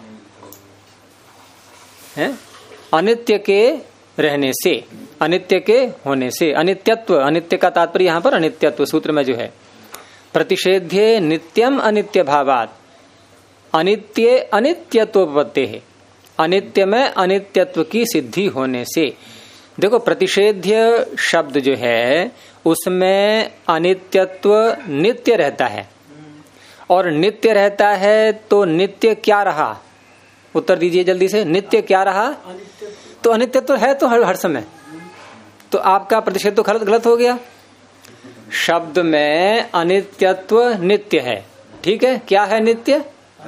है, अनित्य के रहने से, अनित्य के होने से। अनित्यत्व, अनित्य का तात्पर्य यहां पर अनित्यत्व सूत्र में जो है, प्रतिषेध्य नित्यम अनित्य भावात अनित्य अनित्यत्वोपपत्ते है, अनित्य में अनित्यत्व की सिद्धि होने से। देखो, प्रतिषेध्य शब्द जो है उसमें अनित्यत्व नित्य रहता है, और नित्य रहता है तो नित्य क्या रहा? उत्तर दीजिए जल्दी से, नित्य क्या रहा? तो अनित्यत्व है तो हर समय। तो आपका प्रतिषेध तो गलत हो गया। शब्द में अनित्यत्व नित्य है, ठीक है, क्या है? नित्य।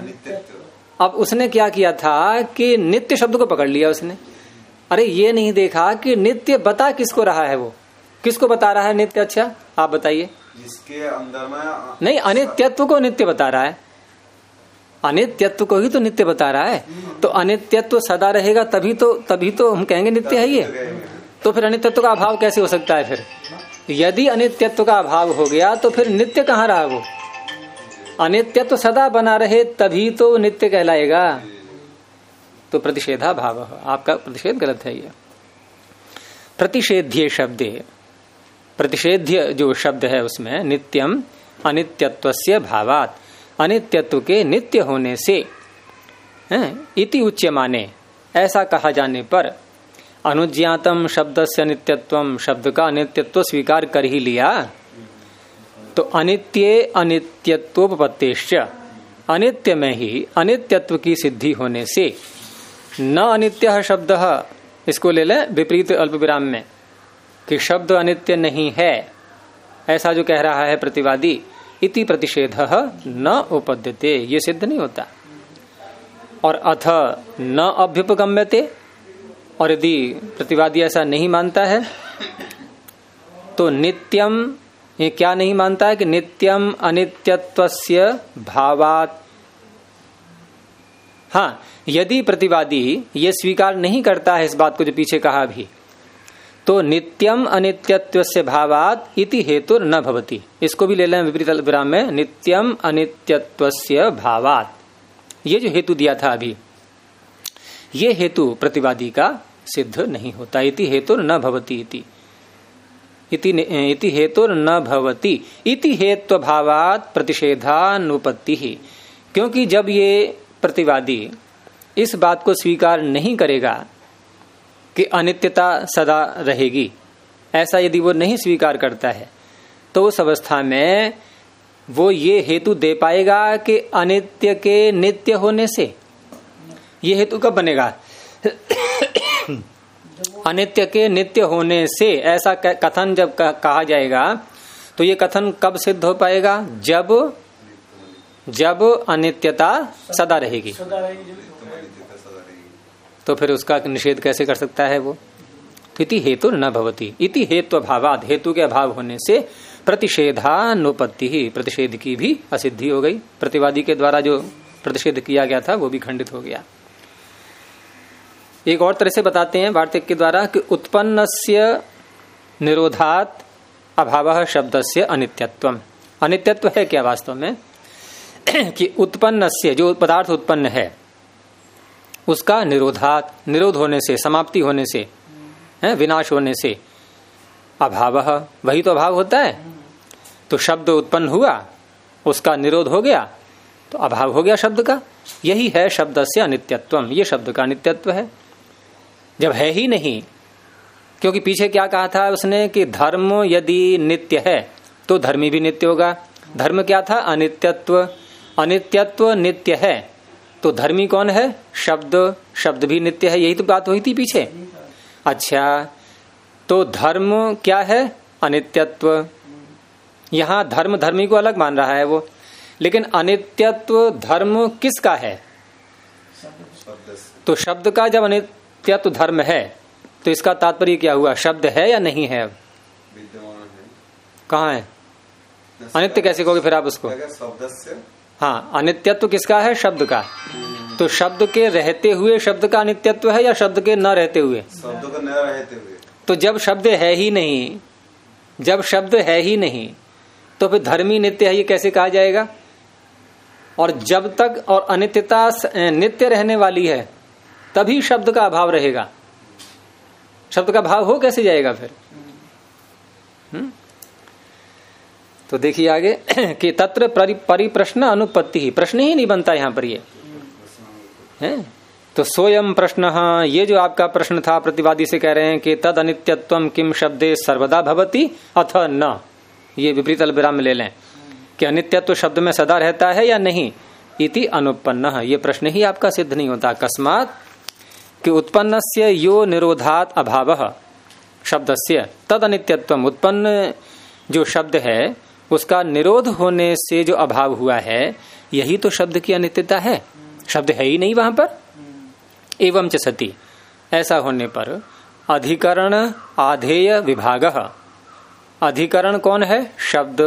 अब उसने क्या किया था कि नित्य शब्द को पकड़ लिया उसने। अरे ये नहीं देखा कि नित्य बता किसको रहा है, वो किसको बता रहा है नित्य? अच्छा आप बताइए। जिसके अंदर में नहीं, अनित्यत्व को नित्य बता रहा है, अनित्यत्व को ही तो नित्य बता रहा है। तो अनित्यत्व सदा रहेगा तभी तो हम कहेंगे नित्य है ये। तो फिर अनित्यत्व का अभाव कैसे हो सकता है? फिर यदि अनित्यत्व का अभाव हो गया तो फिर नित्य कहाँ रहा वो? अनित्यत्व सदा बना रहे तभी तो नित्य कहलाएगा। तो प्रतिषेधा भाव, आपका प्रतिषेध गलत है। ये प्रतिषेध्य शब्द, प्रतिषेध्य जो शब्द है उसमें नित्यम अनित्यत्वस्य भावात, अनित्यत्व के नित्य होने से इति उच्यमाने, ऐसा कहा जाने पर अनुज्ञातम शब्दस्य नित्यत्वम, शब्द का अनित्यत्व स्वीकार कर ही लिया तो अनित्ये अनित्यत्वोपपत्तेश्च, अनित्य में ही अनित्यत्व की सिद्धि होने से न अनित्य शब्द, इसको ले लें विपरीत अल्प विराम में कि शब्द अनित्य नहीं है, ऐसा जो कह रहा है प्रतिवादी, इति प्रतिषेधः न उपपद्यते, ये सिद्ध नहीं होता। और अथ न अभ्युपगम्यते, और यदि प्रतिवादी ऐसा नहीं मानता है तो नित्यम, ये क्या नहीं मानता है कि नित्यम अनित्यत्वस्य भावात। हाँ, यदि प्रतिवादी ये स्वीकार नहीं करता है इस बात को जो पीछे कहा अभी, तो नित्यम अनित्यत्वस्य भावात इति हेतु न भवति, इसको भी ले लें विपरीत विराम में, नित्यम अनित्यत्वस्य भावात, ये जो हेतु दिया था अभी, ये हेतु प्रतिवादी का सिद्ध नहीं होता। इति हेतु न भवति, इति हेतु न भवति, इति हेत्व भावात प्रतिषेधानुपत्ति ही। क्योंकि जब ये प्रतिवादी इस बात को स्वीकार नहीं करेगा कि अनित्यता सदा रहेगी, ऐसा यदि वो नहीं स्वीकार करता है तो उस अवस्था में वो ये हेतु दे पाएगा कि अनित्य के नित्य होने से, ये हेतु कब बनेगा? अनित्य के नित्य होने से ऐसा कथन जब कहा जाएगा तो ये कथन कब सिद्ध हो पाएगा? जब अनित्यता सदा रहेगी। तो फिर उसका निषेध कैसे कर सकता है वो? इति हेतु न भवति। इति हेतु अभावाद, हेतु के अभाव होने से प्रतिषेधानुपत्ति ही, प्रतिषेध की भी असिद्धि हो गई। प्रतिवादी के द्वारा जो प्रतिषेध किया गया था वो भी खंडित हो गया। एक और तरह से बताते हैं वार्तिक के द्वारा कि उत्पन्नस्य निरोधात अभावः शब्दस्य अनित्यत्वम। अनित्यत्व है क्या वास्तव में? कि उत्पन्नस्य, जो पदार्थ उत्पन्न है उसका निरोधात, निरोध होने से, समाप्ति होने से, विनाश होने से, अभावः, वही तो अभाव होता है। तो शब्द उत्पन्न हुआ, उसका निरोध हो गया तो अभाव हो गया शब्द का। यही है शब्दस्य अनित्यत्वम, ये शब्द का अनित्यत्व है जब है ही नहीं। क्योंकि पीछे क्या कहा था उसने कि धर्म यदि नित्य है तो धर्मी भी नित्य होगा। धर्म क्या था? अनित्यत्व। अनित्यत्व नित्य है तो धर्मी कौन है? शब्द। शब्द भी नित्य है, यही तो बात हुई थी पीछे। अच्छा, तो धर्म क्या है? अनित्यत्व। यहां धर्म धर्मी को अलग मान रहा है वो, लेकिन अनित्यत्व धर्म किसका है? तो शब्द का जब अनित्यत्व धर्म है तो इसका तात्पर्य क्या हुआ? शब्द है या नहीं है? कहाँ है? अनित्य कैसे कहोगे फिर आप उसको? हाँ, अनित्यत्व किसका है? शब्द का। तो शब्द के रहते हुए शब्द का अनित्यत्व है या शब्द के न रहते हुए? शब्द का न रहते हुए। तो जब शब्द है ही नहीं, जब शब्द है ही नहीं तो फिर धर्मी नित्य है ये कैसे कहा जाएगा? और जब तक और अनित्यता नित्य रहने वाली है तभी शब्द का अभाव रहेगा। शब्द का भाव हो कैसे जाएगा फिर? तो देखिए आगे कि तत्र परिप्रश्न अनुपत्ति ही, प्रश्न ही नहीं बनता यहां पर ये है। तो सोयम प्रश्न, ये जो आपका प्रश्न था प्रतिवादी से कह रहे हैं कि तद अनित्यत्वम किम शब्दे सर्वदा भवति अथ न, ये विपरीत अल्पविराम में ले लें कि अनित्यत्व शब्द में सदा रहता है या नहीं। इति अनुपन्न, ये प्रश्न ही आपका सिद्ध नहीं होता। अकस्मात कि उत्पन्नस्य यो निरोधात अभावः शब्दस्य तद अनित्यत्वम, उत्पन्न जो शब्द है उसका निरोध होने से जो अभाव हुआ है यही तो शब्द की अनित्यता है। शब्द है ही नहीं वहां पर। एवं च सति, ऐसा होने पर अधिकरण आधेय विभागः, अधिकरण कौन है? शब्द।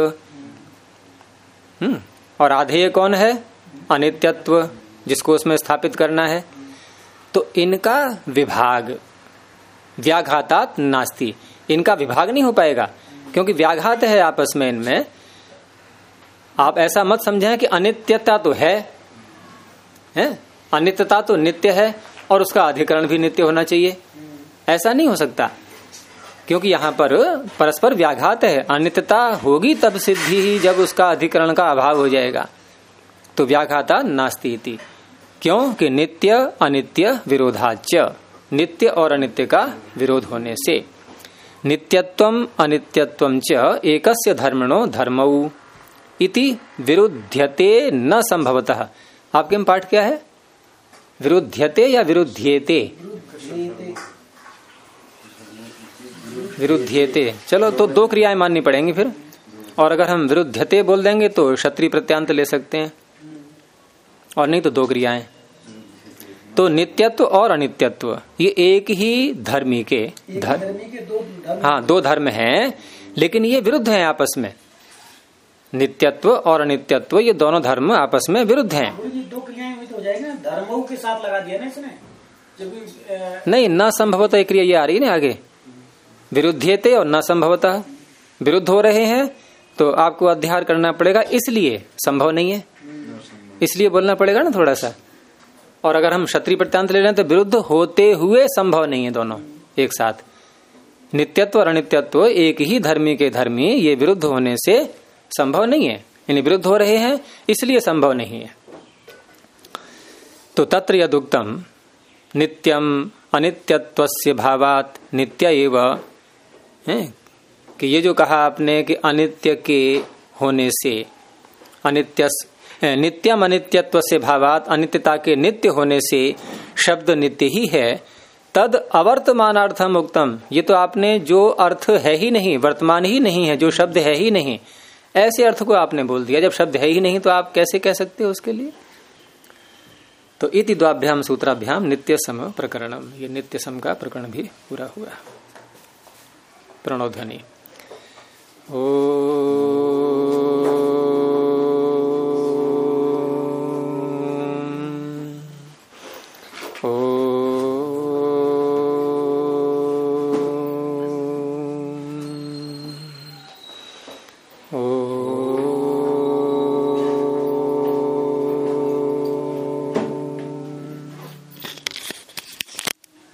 और आधेय कौन है? अनित्यत्व, जिसको उसमें स्थापित करना है। तो इनका विभाग व्याघातात नास्ति, इनका विभाग नहीं हो पाएगा क्योंकि व्याघात है आपस में इनमें। आप ऐसा मत समझें कि अनित्यता तो है, अनित्यता तो नित्य है और उसका अधिकरण भी नित्य होना चाहिए, ऐसा नहीं हो सकता क्योंकि यहाँ पर परस्पर व्याघात है। अनित्यता होगी तब सिद्धि ही जब उसका अधिकरण का अभाव हो जाएगा। तो व्याघाता नास्ति इति, क्यों कि नित्य अनित्य विरोधाच्य, नित्य और अनित्य का विरोध होने से। नित्यत्वम अनित्यत्वम च एकस्य धर्मणो धर्मौ इति विरुध्यते न संभवतः। आपके में पाठ क्या है? विरुध्यते या विरुध्येते? विरुध्येते। चलो तो दो क्रियाएं माननी पड़ेंगी फिर, और अगर हम विरुध्यते बोल देंगे तो क्षत्रिय प्रत्यांत ले सकते हैं, और नहीं तो दो क्रियाएं। तो नित्यत्व और अनित्यत्व ये एक ही धर्मी के दो धर्म हैं, लेकिन ये विरुद्ध हैं आपस में। नित्यत्व और अनित्यत्व ये दोनों धर्म आपस में विरुद्ध हैं। दो क्रियाएं हुई तो हो जाएगा, धर्मों के साथ लगा दिया ना इसने। नहीं, न संभवतः एक क्रिया ये आ रही है ना आगे, विरुद्धेते और न संभवतः, विरुद्ध हो रहे हैं तो आपको अध्याय करना पड़ेगा, इसलिए संभव नहीं है, इसलिए बोलना पड़ेगा ना थोड़ा सा। और अगर हम क्षत्रिय प्रत्यांत ले रहे हैं तो विरुद्ध होते हुए संभव नहीं है दोनों एक साथ। नित्यत्व और अनित्यत्व एक ही धर्मी के धर्मी ये विरुद्ध होने से संभव नहीं है, यानी विरुद्ध हो रहे हैं इसलिए संभव नहीं है। तो तत्र यदुक्तम नित्यम अनित्यत्वस्य भावात नित्य एव है कि ये जो कहा आपने कि अनित्य के होने से नित्यम अनित्यत्व से भावात, अनित्यता के नित्य होने से शब्द नित्य ही है, तद अवर्तमानार्थम उक्तम, ये तो आपने जो अर्थ है ही नहीं, वर्तमान ही नहीं है, जो शब्द है ही नहीं, ऐसे अर्थ को आपने बोल दिया। जब शब्द है ही नहीं तो आप कैसे कह सकते हो उसके लिए? तो इति द्वाभ्याम सूत्राभ्याम नित्य सम प्रकरणम, ये नित्य सम का प्रकरण भी पूरा हुआ। प्रणव ध्वनि। ओ